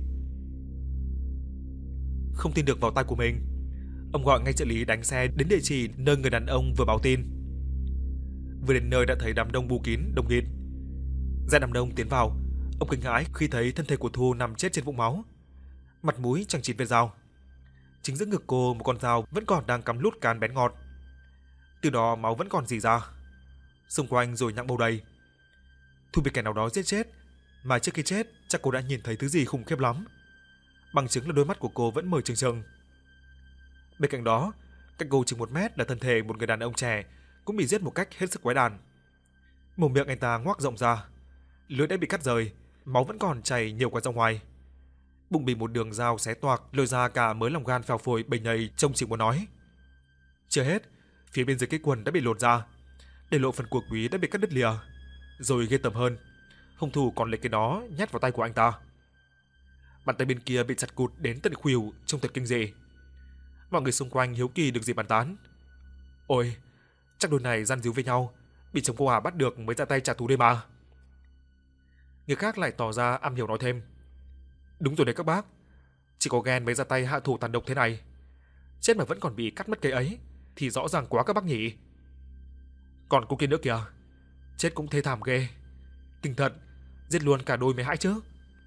Không tin được vào tai của mình, ông gọi ngay trợ lý đánh xe đến địa chỉ nơi người đàn ông vừa báo tin. Vừa đến nơi đã thấy đám đông bu kín đông nghịt. Ra đám đông tiến vào, ông kinh hãi khi thấy thân thể của Thu nằm chết trên vũng máu, mặt mũi chẳng chịt vết dao. Chính giữa ngực cô một con dao vẫn còn đang cắm lút cán bén ngọt. Từ đó máu vẫn còn rỉ ra. Xung quanh rồi nhặng bầu đầy. Thu bị kẻ nào đó giết chết, mà trước khi chết chắc cô đã nhìn thấy thứ gì khủng khiếp lắm. Bằng chứng là đôi mắt của cô vẫn mở trừng trừng. Bên cạnh đó, cách cô chừng một mét là thân thể một người đàn ông trẻ cũng bị giết một cách hết sức quái đản. Mồm miệng anh ta ngoác rộng ra, lưỡi đã bị cắt rời, máu vẫn còn chảy nhiều qua ra ngoài. bụng bị một đường dao xé toạc, lôi ra cả mớ lòng gan phèo phổi bầy nhầy trông chỉ muốn nói. Chưa hết, phía bên dưới cái quần đã bị lột ra, để lộ phần của quý đã bị cắt đứt lìa. Rồi ghê tởm hơn, hung thủ còn lấy cái đó nhét vào tay của anh ta. Bàn tay bên kia bị chặt cụt đến tận khuỷu, trông thật kinh dị. Mọi người xung quanh hiếu kỳ được gì bàn tán. Ôi, chắc đôi này gian díu với nhau, bị chồng cô Hà bắt được mới ra tay trả thù đây mà. Người khác lại tỏ ra am hiểu nói thêm. Đúng rồi đấy các bác, chỉ có ghen mới ra tay hạ thủ tàn độc thế này. Chết mà vẫn còn bị cắt mất cái ấy thì rõ ràng quá các bác nhỉ. Còn cô kia nữa kìa, chết cũng thê thảm ghê. Kinh thật, giết luôn cả đôi mới hãi chứ.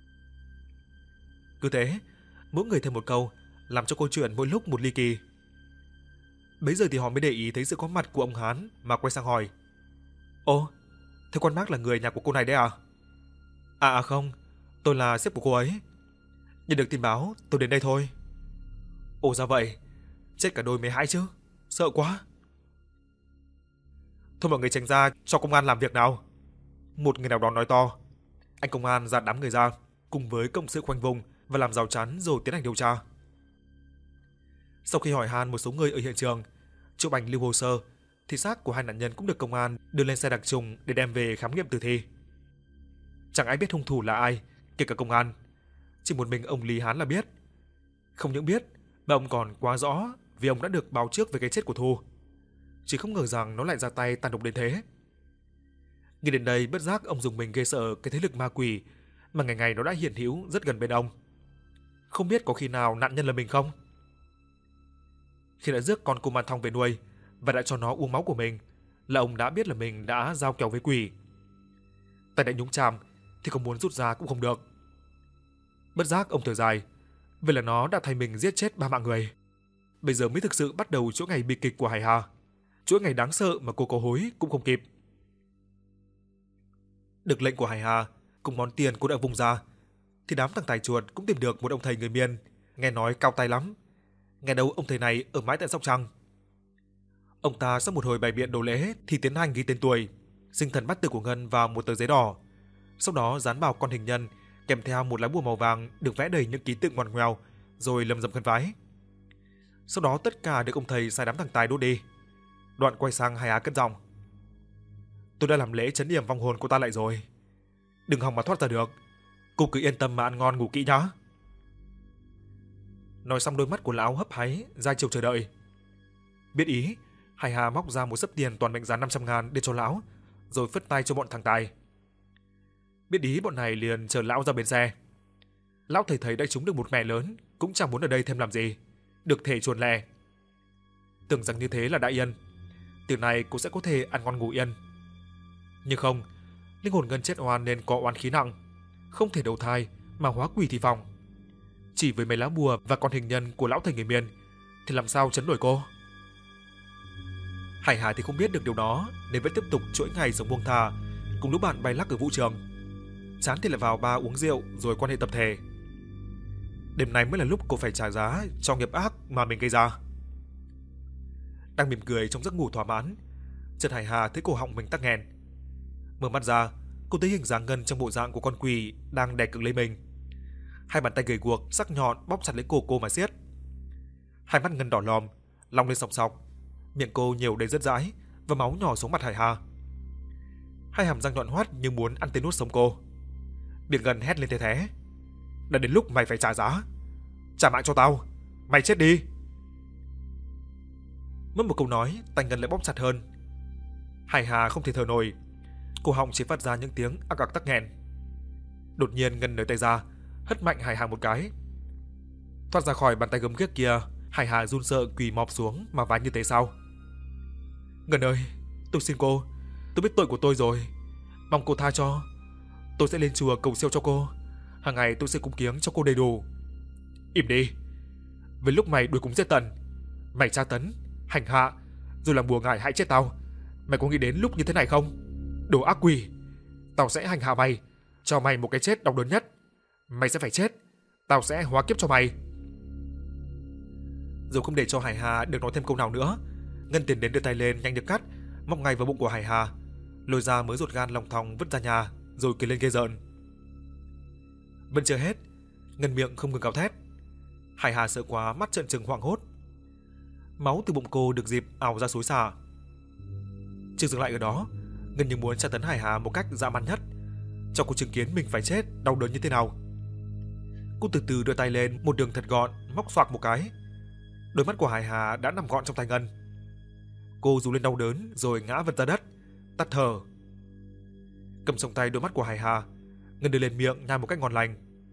Cứ thế, mỗi người thêm một câu, làm cho câu chuyện mỗi lúc một ly kỳ. Bấy giờ thì họ mới để ý thấy sự có mặt của ông Hán mà quay sang hỏi. Ô, thế con bác là người nhà của cô này đấy à? À à không, tôi là sếp của cô ấy. Nhận được tin báo, tôi đến đây thôi. Ồ ra vậy, chết cả đôi mới hãi chứ, sợ quá. Thôi mọi người tránh ra cho công an làm việc nào. Một người nào đó nói to. Anh công an dàn đám người ra, cùng với cộng sự khoanh vùng và làm rào chắn rồi tiến hành điều tra. Sau khi hỏi han một số người ở hiện trường, chụp ảnh lưu hồ sơ, thì xác của hai nạn nhân cũng được công an đưa lên xe đặc trùng để đem về khám nghiệm tử thi. Chẳng ai biết hung thủ là ai, kể cả công an. Chỉ một mình ông Lý Hán là biết. Không những biết, mà ông còn quá rõ vì ông đã được báo trước về cái chết của Thu. Chỉ không ngờ rằng nó lại ra tay tàn độc đến thế. Nghĩ đến đây bất giác ông dùng mình ghê sợ cái thế lực ma quỷ mà ngày ngày nó đã hiện hữu rất gần bên ông. Không biết có khi nào nạn nhân là mình không? Khi đã rước con Kuman Thong về nuôi và đã cho nó uống máu của mình, là ông đã biết là mình đã giao kèo với quỷ. Tay đã nhúng chàm thì không muốn rút ra cũng không được. Bất giác ông thở dài, vậy là nó đã thay mình giết chết ba mạng người. Bây giờ mới thực sự bắt đầu chuỗi ngày bi kịch của Hải Hà, chuỗi ngày đáng sợ mà cô có hối cũng không kịp. Được lệnh của Hải Hà cùng món tiền cô đã vùng ra, thì đám thằng tài chuột cũng tìm được một ông thầy người Miên, nghe nói cao tay lắm. Nghe đâu ông thầy này ở mãi tại Sóc Trăng. Ông ta sau một hồi bày biện đồ lễ thì tiến hành ghi tên tuổi, sinh thần bát tự của Ngân vào một tờ giấy đỏ, sau đó dán vào con hình nhân kèm theo một lá bùa màu vàng được vẽ đầy những ký tự ngoằn ngoèo, rồi lầm rầm khấn vái. Sau đó tất cả được ông thầy sai đám thằng tài đốt đi. Đoạn quay sang Hải Hà cất giọng. Tôi đã làm lễ trấn yểm vong hồn cô ta lại rồi, đừng hòng mà thoát ra được. Cô cứ yên tâm mà ăn ngon ngủ kỹ nhá. Nói xong đôi mắt của lão hấp háy ra chiều chờ đợi. Biết ý, Hải Hà móc ra một sấp tiền toàn mệnh giá năm trăm ngàn để cho lão, rồi phất tay cho bọn thằng tài. Biết ý bọn này liền chờ lão ra bến xe. Lão thầy thấy đã trúng được một mẻ lớn, cũng chẳng muốn ở đây thêm làm gì, được thể chuồn lẻ. Tưởng rằng như thế là đã yên, từ này cô sẽ có thể ăn ngon ngủ yên. Nhưng không, linh hồn Ngân chết oan nên có oán khí nặng, không thể đầu thai mà hóa quỷ thì phòng. Chỉ với mấy lá bùa và con hình nhân của lão thầy người Miên thì làm sao chấn nổi cô. Hải Hà thì không biết được điều đó nên vẫn tiếp tục chuỗi ngày sống buông thả, cùng lũ bạn bay lắc ở vũ trường. Chán thì lại vào bar uống rượu rồi quan hệ tập thể. Đêm nay mới là lúc cô phải trả giá cho nghiệp ác mà mình gây ra. Đang mỉm cười trong giấc ngủ thỏa mãn, chợt Hải Hà thấy cổ họng mình tắc nghẹn. Mở mắt ra, cô thấy hình dáng Ngân trong bộ dạng của con quỷ đang đè cứng lấy mình. Hai bàn tay gầy guộc sắc nhọn bóp chặt lấy cổ cô mà siết. Hai mắt Ngân đỏ lòm, long lên sòng sọc, miệng cô nhiều đầy rất dãi và máu nhỏ xuống mặt Hải Hà. Hai hàm răng nhọn hoắt như muốn ăn tê nuốt sống cô. Miệng Ngân hét lên thế thế. Đã đến lúc mày phải trả giá. Trả mạng cho tao, mày chết đi. Mất một câu nói, tay Ngân lại bóp chặt hơn. Hải Hà không thể thở nổi, cổ họng chỉ phát ra những tiếng ắc ắc tắc nghẹn. Đột nhiên Ngân nới tay ra, hất mạnh Hải Hà một cái. Thoát ra khỏi bàn tay gấm ghiếc kia, Hải Hà run sợ quỳ mọp xuống mà vái như thế sao. Ngân ơi, tôi xin cô, tôi biết tội của tôi rồi, mong cô tha cho. Tôi sẽ lên chùa cầu siêu cho cô, hàng ngày tôi sẽ cúng kiếng cho cô đầy đủ. Im đi, với lúc mày đuổi cúng giết tận, mày tra tấn, hành hạ, rồi làm bùa ngải hại chết tao, mày có nghĩ đến lúc như thế này không? Đồ ác quỷ, tao sẽ hành hạ mày, cho mày một cái chết đau đớn nhất. Mày sẽ phải chết, tao sẽ hóa kiếp cho mày. Rồi không để cho Hải Hà được nói thêm câu nào nữa, Ngân tiến đến đưa tay lên nhanh được cắt, móc ngay vào bụng của Hải Hà, lôi ra mới ruột gan lòng thòng vứt ra nhà, rồi cười lên ghê rợn. Vẫn chưa hết, Ngân miệng không ngừng gào thét. Hải Hà sợ quá, mắt trợn trừng hoảng hốt. Máu từ bụng cô được dịp ào ra xối xả. Chưa dừng lại ở đó, Ngân như muốn tra tấn Hải Hà một cách dã man nhất, cho cô chứng kiến mình phải chết đau đớn như thế nào. Cô từ từ đưa tay lên một đường thật gọn, móc xoạc một cái. Đôi mắt của Hải Hà đã nằm gọn trong tay Ngân. Cô rú lên đau đớn rồi ngã vật ra đất, tắt thở. Cầm trong tay đôi mắt của Hải Hà, Ngân đưa lên miệng nhai một cách ngon lành.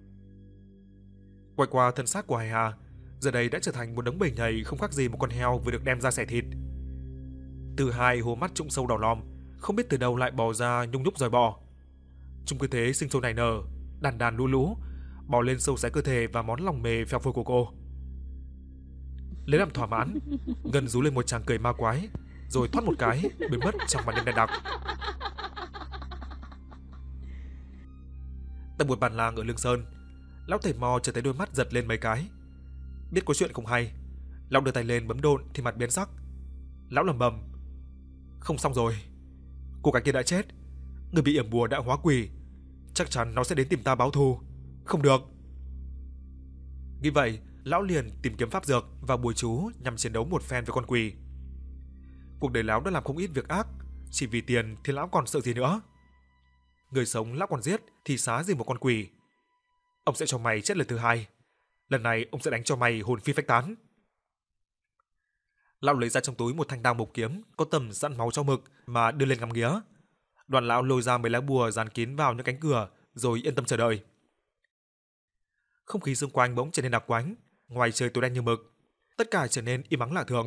Quay qua thân xác của Hải Hà, giờ đây đã trở thành một đống bầy nhầy không khác gì một con heo vừa được đem ra xẻ thịt. Từ hai hố mắt trũng sâu đỏ lòm, không biết từ đâu lại bò ra nhung nhúc giòi bò. Chúng cứ thế sinh sôi nảy nở, đàn đàn lú lú, bò lên sâu xé cơ thể và món lòng mề phèo phổi của cô. Lấy làm thỏa mãn, Ngân rú lên một tràng cười ma quái, rồi thoát một cái biến mất trong màn đêm đen đặc. Tại một bản làng ở Lương Sơn, lão thầy mò chợt thấy đôi mắt giật lên mấy cái. Biết có chuyện không hay, lão đưa tay lên bấm độn thì mặt biến sắc. Lão lẩm bẩm: không xong rồi, cô gái kia đã chết, người bị yểm bùa đã hóa quỷ, chắc chắn nó sẽ đến tìm ta báo thù, không được. Nghĩ vậy, lão liền tìm kiếm pháp dược và bùa chú nhằm chiến đấu một phen với con quỷ. Cuộc đời lão đã làm không ít việc ác, chỉ vì tiền thì lão còn sợ gì nữa. Người sống lão còn giết thì xá gì một con quỷ. Ông sẽ cho mày chết lần thứ hai, lần này ông sẽ đánh cho mày hồn phi phách tán. Lão lấy ra trong túi một thanh đao mộc kiếm có tầm dặn máu cho mực mà đưa lên ngắm nghía. Đoàn lão lôi ra mấy lá bùa dán kín vào những cánh cửa rồi yên tâm chờ đợi. Không khí xung quanh bỗng trở nên đặc quánh, ngoài trời tối đen như mực, tất cả trở nên im ắng lạ thường.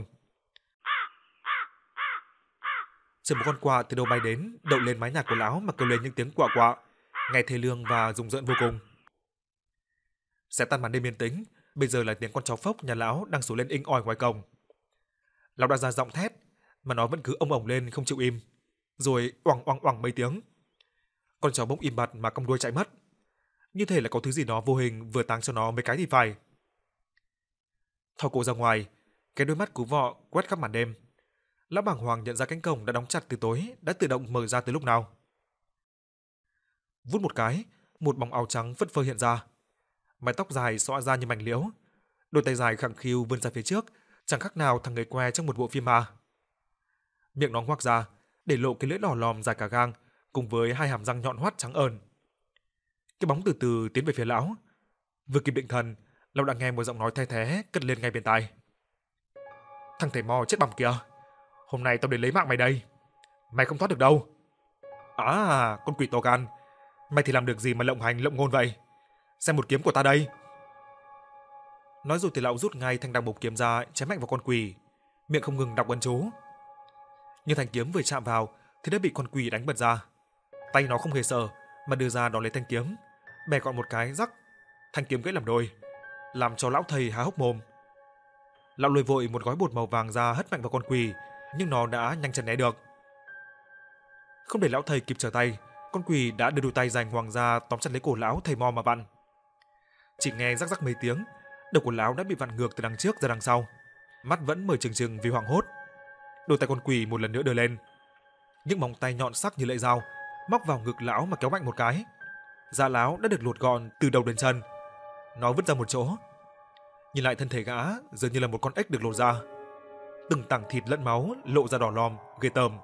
Chợt một con quạ từ đâu bay đến, đậu lên mái nhà của lão mà kêu lên những tiếng quạ quạ, nghe thê lương và rùng rợn vô cùng. Xé tan màn đêm yên tĩnh, bây giờ là tiếng con chó phốc nhà lão đang sủa lên inh ỏi ngoài cổng. Lão đã ra giọng thét, mà nó vẫn cứ ông ổng lên không chịu im, rồi oằng oằng oằng mấy tiếng. Con chó bỗng im bặt mà cong đuôi chạy mất, như thể là có thứ gì đó vô hình vừa táng cho nó mấy cái thì phải. Thò cổ ra ngoài, cái đôi mắt cú vọ quét khắp màn đêm. Lão bàng hoàng nhận ra cánh cổng đã đóng chặt từ tối đã tự động mở ra từ lúc nào. Vút một cái, một bóng áo trắng phất phơ hiện ra, mái tóc dài xõa ra như mảnh liễu, đôi tay dài khẳng khiu vươn ra phía trước, chẳng khác nào thằng người que trong một bộ phim ma. Miệng nó ngoác ra, để lộ cái lưỡi đỏ lòm dài cả gang, cùng với hai hàm răng nhọn hoắt trắng ờn. Cái bóng từ từ tiến về phía lão. Vừa kịp định thần, lão đã nghe một giọng nói the thé cất lên ngay bên tai. Thằng thầy mò chết bằm kìa, hôm nay tao đến lấy mạng mày đây, mày không thoát được đâu. À, con quỷ to gan, mày thì làm được gì mà lộng hành lộng ngôn vậy? Xem một kiếm của ta đây. Nói rồi thì lão rút ngay thanh đao mộc kiếm ra chém mạnh vào con quỷ, miệng không ngừng đọc ấn chú. Nhưng thanh kiếm vừa chạm vào thì đã bị con quỷ đánh bật ra. Tay nó không hề sợ mà đưa ra đón lấy thanh kiếm, bẻ gọn một cái rắc, thanh kiếm gãy làm đôi, làm cho lão thầy há hốc mồm. Lão lôi vội một gói bột màu vàng ra hất mạnh vào con quỷ, nhưng nó đã nhanh chân né được. Không để lão thầy kịp trở tay, con quỷ đã đưa đôi tay dài ngoằng ra tóm chặt lấy cổ lão thầy mò mà vặn. Chỉ nghe rắc rắc mấy tiếng, đầu của lão đã bị vặn ngược từ đằng trước ra đằng sau, mắt vẫn mở trừng trừng vì hoảng hốt. Đôi tay con quỷ một lần nữa đưa lên, những móng tay nhọn sắc như lưỡi dao móc vào ngực lão mà kéo mạnh một cái. Da lão đã được lột gọn từ đầu đến chân, nó vứt ra một chỗ. Nhìn lại thân thể gã dường như là một con ếch được lột ra, từng tảng thịt lẫn máu lộ ra đỏ lòm ghê tởm.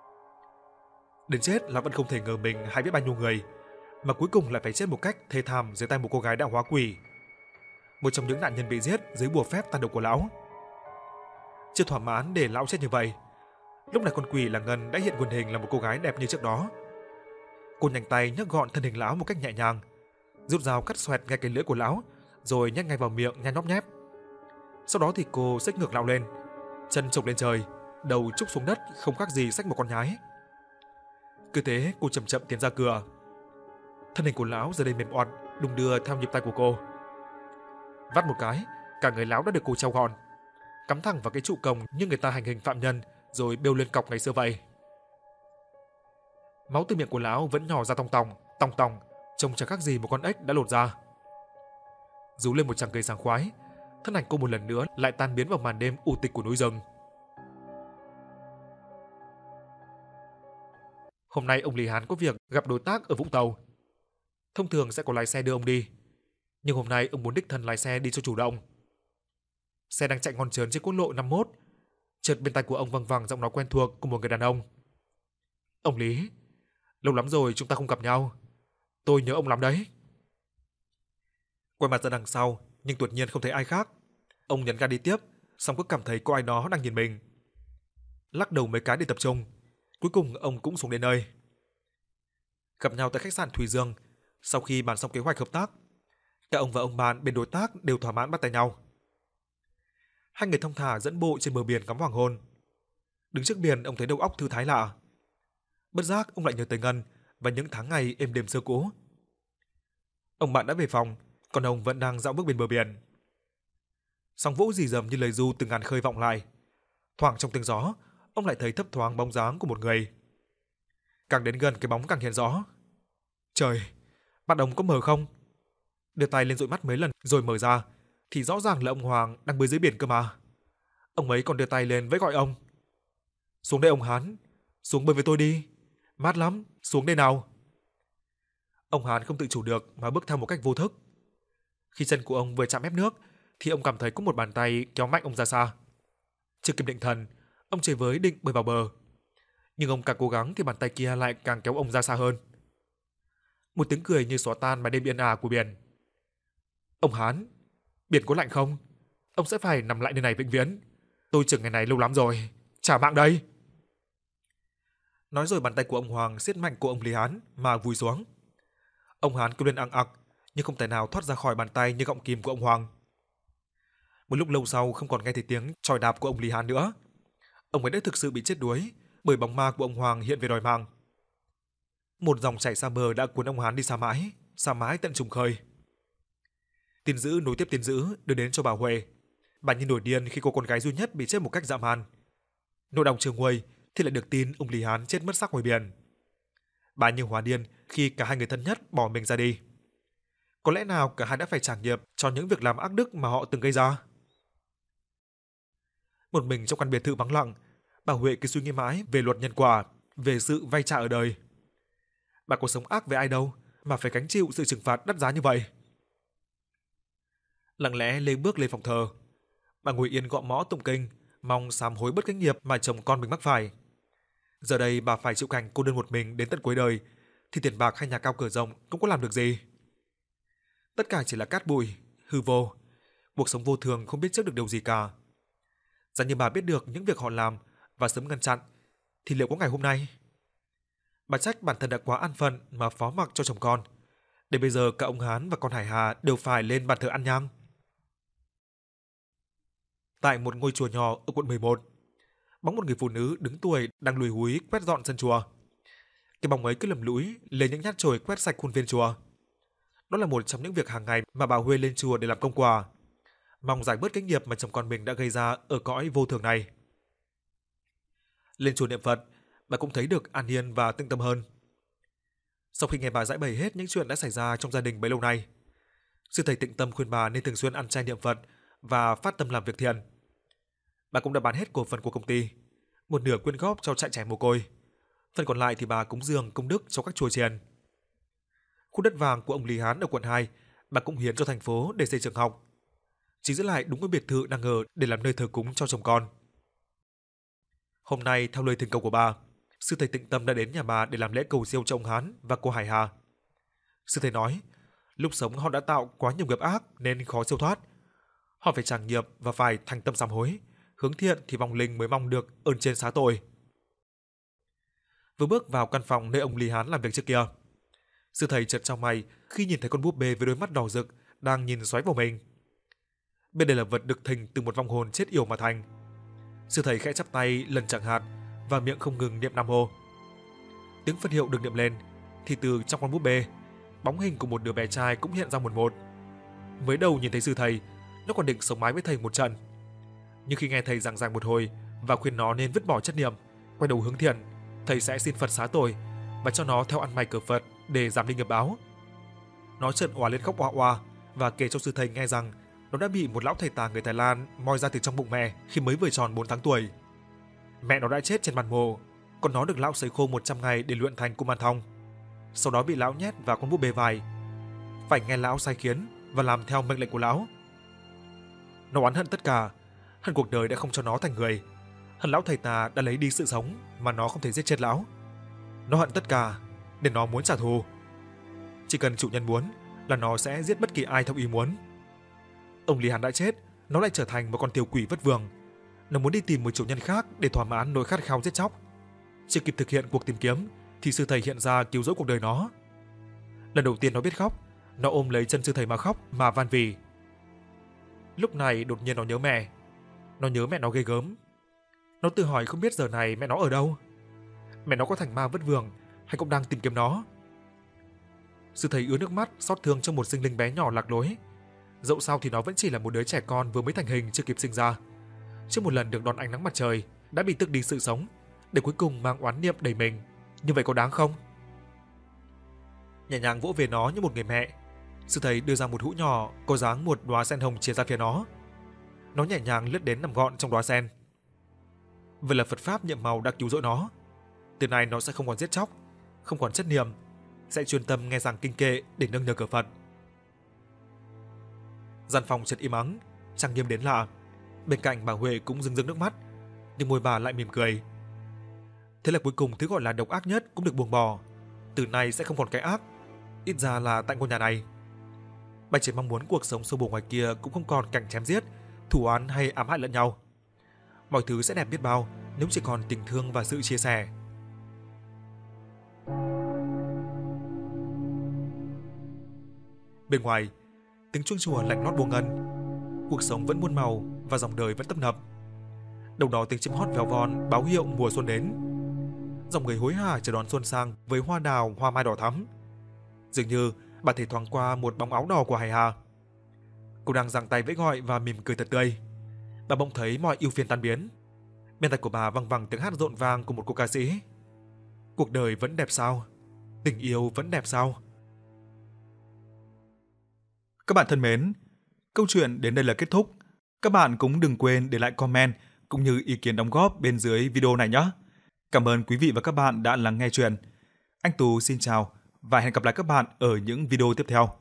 Đến chết lão vẫn không thể ngờ mình hay biết bao nhiêu người, mà cuối cùng lại phải chết một cách thê thảm dưới tay một cô gái đã hóa quỷ, một trong những nạn nhân bị giết dưới bùa phép tàn độc của lão. Chưa thỏa mãn để lão chết như vậy, lúc này con quỷ là Ngân đã hiện nguyên hình là một cô gái đẹp như trước đó. Cô nhanh tay nhấc gọn thân hình lão một cách nhẹ nhàng, rút dao cắt xoẹt ngay cái lưỡi của lão, rồi nhét ngay vào miệng nhai nhóp nhép. Sau đó thì cô xách ngược lão lên, chân chộp lên trời, đầu trúc xuống đất không khác gì xách một con nhái. Cứ thế cô chậm chậm tiến ra cửa. Thân hình của lão giờ đây mềm oặt, đung đưa theo nhịp tay của cô. Vắt một cái, cả người lão đã được cô treo gọn, cắm thẳng vào cái trụ cổng như người ta hành hình phạm nhân rồi bêu lên cọc ngày xưa vậy. Máu từ miệng của lão vẫn nhỏ ra tòng tòng, tòng tòng, trông chẳng khác gì một con ếch đã lột ra. Rú lên một tràng cười sảng khoái, thân ảnh cô một lần nữa lại tan biến vào màn đêm u tịch của núi rừng. Hôm nay ông Lý Hán có việc gặp đối tác ở Vũng Tàu. Thông thường sẽ có lái xe đưa ông đi, Nhưng hôm nay ông muốn đích thân lái xe đi cho chủ động. Xe đang chạy ngon trớn trên quốc lộ năm mốt, chợt bên tai của ông vang vẳng giọng nói quen thuộc của một người đàn ông. Ông Lý, lâu lắm rồi chúng ta không gặp nhau. Tôi nhớ ông lắm đấy. Quay mặt ra đằng sau, nhưng đột nhiên không thấy ai khác. Ông nhấn ga đi tiếp, xong cứ cảm thấy có ai đó đang nhìn mình. Lắc đầu mấy cái để tập trung, cuối cùng ông cũng xuống đến nơi. Gặp nhau tại khách sạn Thùy Dương, sau khi bàn xong kế hoạch hợp tác, cả ông và ông bạn bên đối tác đều thỏa mãn bắt tay nhau. Hai người thong thả dẫn bộ trên bờ biển ngắm hoàng hôn. Đứng trước biển, ông thấy đầu óc thư thái lạ. Bất giác ông lại nhớ tới Ngân và những tháng ngày êm đềm xưa cũ. Ông bạn đã về phòng, còn ông vẫn đang dạo bước bên bờ biển. Sóng vỗ rì rầm như lời ru từ ngàn khơi vọng lại. Thoảng trong tiếng gió, ông lại thấy thấp thoáng bóng dáng của một người. Càng đến gần cái bóng càng hiện rõ. Trời, mắt ông có mờ không? Đưa tay lên dụi mắt mấy lần rồi mở ra, thì rõ ràng là ông Hoàng đang bơi dưới biển cơ mà. Ông ấy còn đưa tay lên vẫy gọi ông. Xuống đây ông Hán, xuống bơi với tôi đi. Mát lắm, xuống đây nào. Ông Hán không tự chủ được mà bước theo một cách vô thức. Khi chân của ông vừa chạm mép nước, thì ông cảm thấy có một bàn tay kéo mạnh ông ra xa. Chưa kịp định thần, ông chơi với định bơi vào bờ. Nhưng ông càng cố gắng thì bàn tay kia lại càng kéo ông ra xa hơn. Một tiếng cười như xóa tan mái đêm yên ả của biển. Ông Hán, biển có lạnh không? Ông sẽ phải nằm lại nơi này vĩnh viễn. Tôi chừng ngày này lâu lắm rồi. Trả mạng đây. Nói rồi bàn tay của ông Hoàng siết mạnh của ông Lý Hán mà vùi xuống. Ông Hán kêu lên ăng ặc, nhưng không thể nào thoát ra khỏi bàn tay như gọng kìm của ông Hoàng. Một lúc lâu sau không còn nghe thấy tiếng chòi đạp của ông Lý Hán nữa. Ông ấy đã thực sự bị chết đuối bởi bóng ma của ông Hoàng hiện về đòi mạng. Một dòng chảy xa bờ đã cuốn ông Hán đi xa mãi, xa mãi tận trùng khơi. Tin dữ nối tiếp tin dữ đưa đến cho bà Huệ. Bà như nổi điên khi cô con gái duy nhất bị chết một cách dã man. Nỗi đau trường nguôi thì lại được tin ông Lý Hán chết mất xác ngoài biển. Bà như hóa điên khi cả hai người thân nhất bỏ mình ra đi. Có lẽ nào cả hai đã phải trả nghiệp cho những việc làm ác đức mà họ từng gây ra? Một mình trong căn biệt thự vắng lặng, bà Huệ cứ suy nghĩ mãi về luật nhân quả, về sự vay trả ở đời. Bà có sống ác với ai đâu mà phải gánh chịu sự trừng phạt đắt giá như vậy. Lặng lẽ lê bước lên phòng thờ, bà ngồi yên gõ mõ tụng kinh, mong sám hối bớt cái nghiệp mà chồng con mình mắc phải. Giờ đây bà phải chịu cảnh cô đơn một mình đến tận cuối đời, thì tiền bạc hay nhà cao cửa rộng cũng có làm được gì. Tất cả chỉ là cát bụi, hư vô, cuộc sống vô thường không biết trước được điều gì cả. Giả như bà biết được những việc họ làm và sớm ngăn chặn, thì liệu có ngày hôm nay? Bà trách bản thân đã quá an phận mà phó mặc cho chồng con, để bây giờ cả ông Hán và con Hải Hà đều phải lên bàn thờ ăn nhang. Tại một ngôi chùa nhỏ ở quận mười một, bóng một người phụ nữ đứng tuổi đang lùi húi quét dọn sân chùa. Cái bóng ấy cứ lầm lũi lấy những nhát chổi quét sạch khuôn viên chùa. Đó là một trong những việc hàng ngày mà bà Huê lên chùa để làm công quả, mong giải bớt cái nghiệp mà chồng con mình đã gây ra ở cõi vô thường này. Lên chùa niệm Phật, bà cũng thấy được an yên và tĩnh tâm hơn. Sau khi nghe bà giải bày hết những chuyện đã xảy ra trong gia đình bấy lâu nay, sư thầy tịnh tâm khuyên bà nên thường xuyên ăn chay niệm Phật và phát tâm làm việc thiện. Bà cũng đã bán hết cổ phần của công ty, một nửa quyên góp cho trại trẻ mồ côi, phần còn lại thì bà cúng dường công đức cho các chùa chiền. Khu đất vàng của ông Lý Hán ở quận hai, bà cũng hiến cho thành phố để xây trường học. Chỉ giữ lại đúng cái biệt thự đang ở để làm nơi thờ cúng cho chồng con. Hôm nay theo lời thỉnh cầu của bà, sư thầy tịnh tâm đã đến nhà bà để làm lễ cầu siêu cho ông Hán và cô Hải Hà. Sư thầy nói, lúc sống họ đã tạo quá nhiều nghiệp ác nên khó siêu thoát. Họ phải trả nghiệp và phải thành tâm sám hối, hướng thiện thì vong linh mới mong được ơn trên xá tội. Vừa bước vào căn phòng nơi ông Lý Hán làm việc trước kia, sư thầy chợt chau mày khi nhìn thấy con búp bê với đôi mắt đỏ rực đang nhìn xoáy vào mình. Bên đây là vật được thình từ một vong hồn chết yểu mà thành. Sư thầy khẽ chắp tay lần chẳng hạt và miệng không ngừng niệm Nam Mô. Tiếng Phật hiệu được niệm lên thì từ trong con búp bê, bóng hình của một đứa bé trai cũng hiện ra một một. Mới đầu nhìn thấy sư thầy, nó còn định sống mái với thầy một trận. Nhưng khi nghe thầy giảng giải một hồi và khuyên nó nên vứt bỏ chấp niệm, quay đầu hướng thiện, thầy sẽ xin Phật xá tội và cho nó theo ăn mày cửa Phật để giảm đi nghiệp báo. Nó chợt òa lên khóc oa oa và kể cho sư thầy nghe rằng nó đã bị một lão thầy tà người Thái Lan moi ra từ trong bụng mẹ khi mới vừa tròn bốn tháng tuổi. Mẹ nó đã chết trên bàn mồ, còn nó được lão sấy khô một trăm ngày để luyện thành Kuman Thong. Sau đó bị lão nhét vào con búp bê vải. Phải nghe lão sai khiến và làm theo mệnh lệnh của lão. Nó oán hận tất cả, hận cuộc đời đã không cho nó thành người, hận lão thầy tà đã lấy đi sự sống mà nó không thể giết chết lão. Nó hận tất cả nên nó muốn trả thù. Chỉ cần chủ nhân muốn là nó sẽ giết bất kỳ ai theo ý muốn. Ông Lý Hán đã chết, nó lại trở thành một con tiểu quỷ vất vưởng. Nó muốn đi tìm một chủ nhân khác để thỏa mãn nỗi khát khao giết chóc. Chưa kịp thực hiện cuộc tìm kiếm thì sư thầy hiện ra cứu rỗi cuộc đời nó. Lần đầu tiên nó biết khóc, nó ôm lấy chân sư thầy mà khóc, mà van vỉ. Lúc này đột nhiên nó nhớ mẹ. Nó nhớ mẹ nó ghê gớm. Nó tự hỏi không biết giờ này mẹ nó ở đâu. Mẹ nó có thành ma vất vưởng hay cũng đang tìm kiếm nó. Sư thầy ứa nước mắt xót thương cho một sinh linh bé nhỏ lạc lối. Dẫu sao thì nó vẫn chỉ là một đứa trẻ con vừa mới thành hình chưa kịp sinh ra. Trước một lần được đón ánh nắng mặt trời đã bị tước đi sự sống, để cuối cùng mang oán niệm đầy mình. Như vậy có đáng không? Nhẹ nhàng vỗ về nó như một người mẹ, sư thầy đưa ra một hũ nhỏ có dáng một đóa sen hồng chia ra phía nó. Nó nhẹ nhàng lướt đến nằm gọn trong đóa sen. Vậy là Phật pháp nhiệm màu đã cứu rỗi nó. Từ nay nó sẽ không còn giết chóc, không còn chấp niệm, sẽ chuyên tâm nghe giảng kinh kệ để nâng nhờ cờ Phật. Gian phòng chợt im ắng, trang nghiêm đến lạ. Bên cạnh bà Huệ cũng rưng rưng nước mắt, nhưng môi bà lại mỉm cười. Thế là cuối cùng thứ gọi là độc ác nhất cũng được buông bỏ. Từ nay sẽ không còn cái ác, ít ra là tại ngôi nhà này. Bà chỉ mong muốn cuộc sống sâu bồ ngoài kia cũng không còn cảnh chém giết, thù oán hay ám hại lẫn nhau. Mọi thứ sẽ đẹp biết bao nếu chỉ còn tình thương và sự chia sẻ. Bên ngoài, tiếng chuông chùa lạnh lót buông ngân. Cuộc sống vẫn muôn màu và dòng đời vẫn tấp nập. Đâu đó tiếng chim hót véo von báo hiệu mùa xuân đến. Dòng người hối hả chờ đón xuân sang với hoa đào, hoa mai đỏ thắm. Dường như bà thấy thoáng qua một bóng áo đỏ của Hải Hà. Cô đang giang tay vẫy gọi và mỉm cười thật tươi. Bà bỗng thấy mọi ưu phiền tan biến. Bên tai của bà văng vẳng tiếng hát rộn vang của một cô ca sĩ. Cuộc đời vẫn đẹp sao? Tình yêu vẫn đẹp sao? Các bạn thân mến, câu chuyện đến đây là kết thúc. Các bạn cũng đừng quên để lại comment cũng như ý kiến đóng góp bên dưới video này nhé. Cảm ơn quý vị và các bạn đã lắng nghe chuyện. Anh Tú xin chào và hẹn gặp lại các bạn ở những video tiếp theo.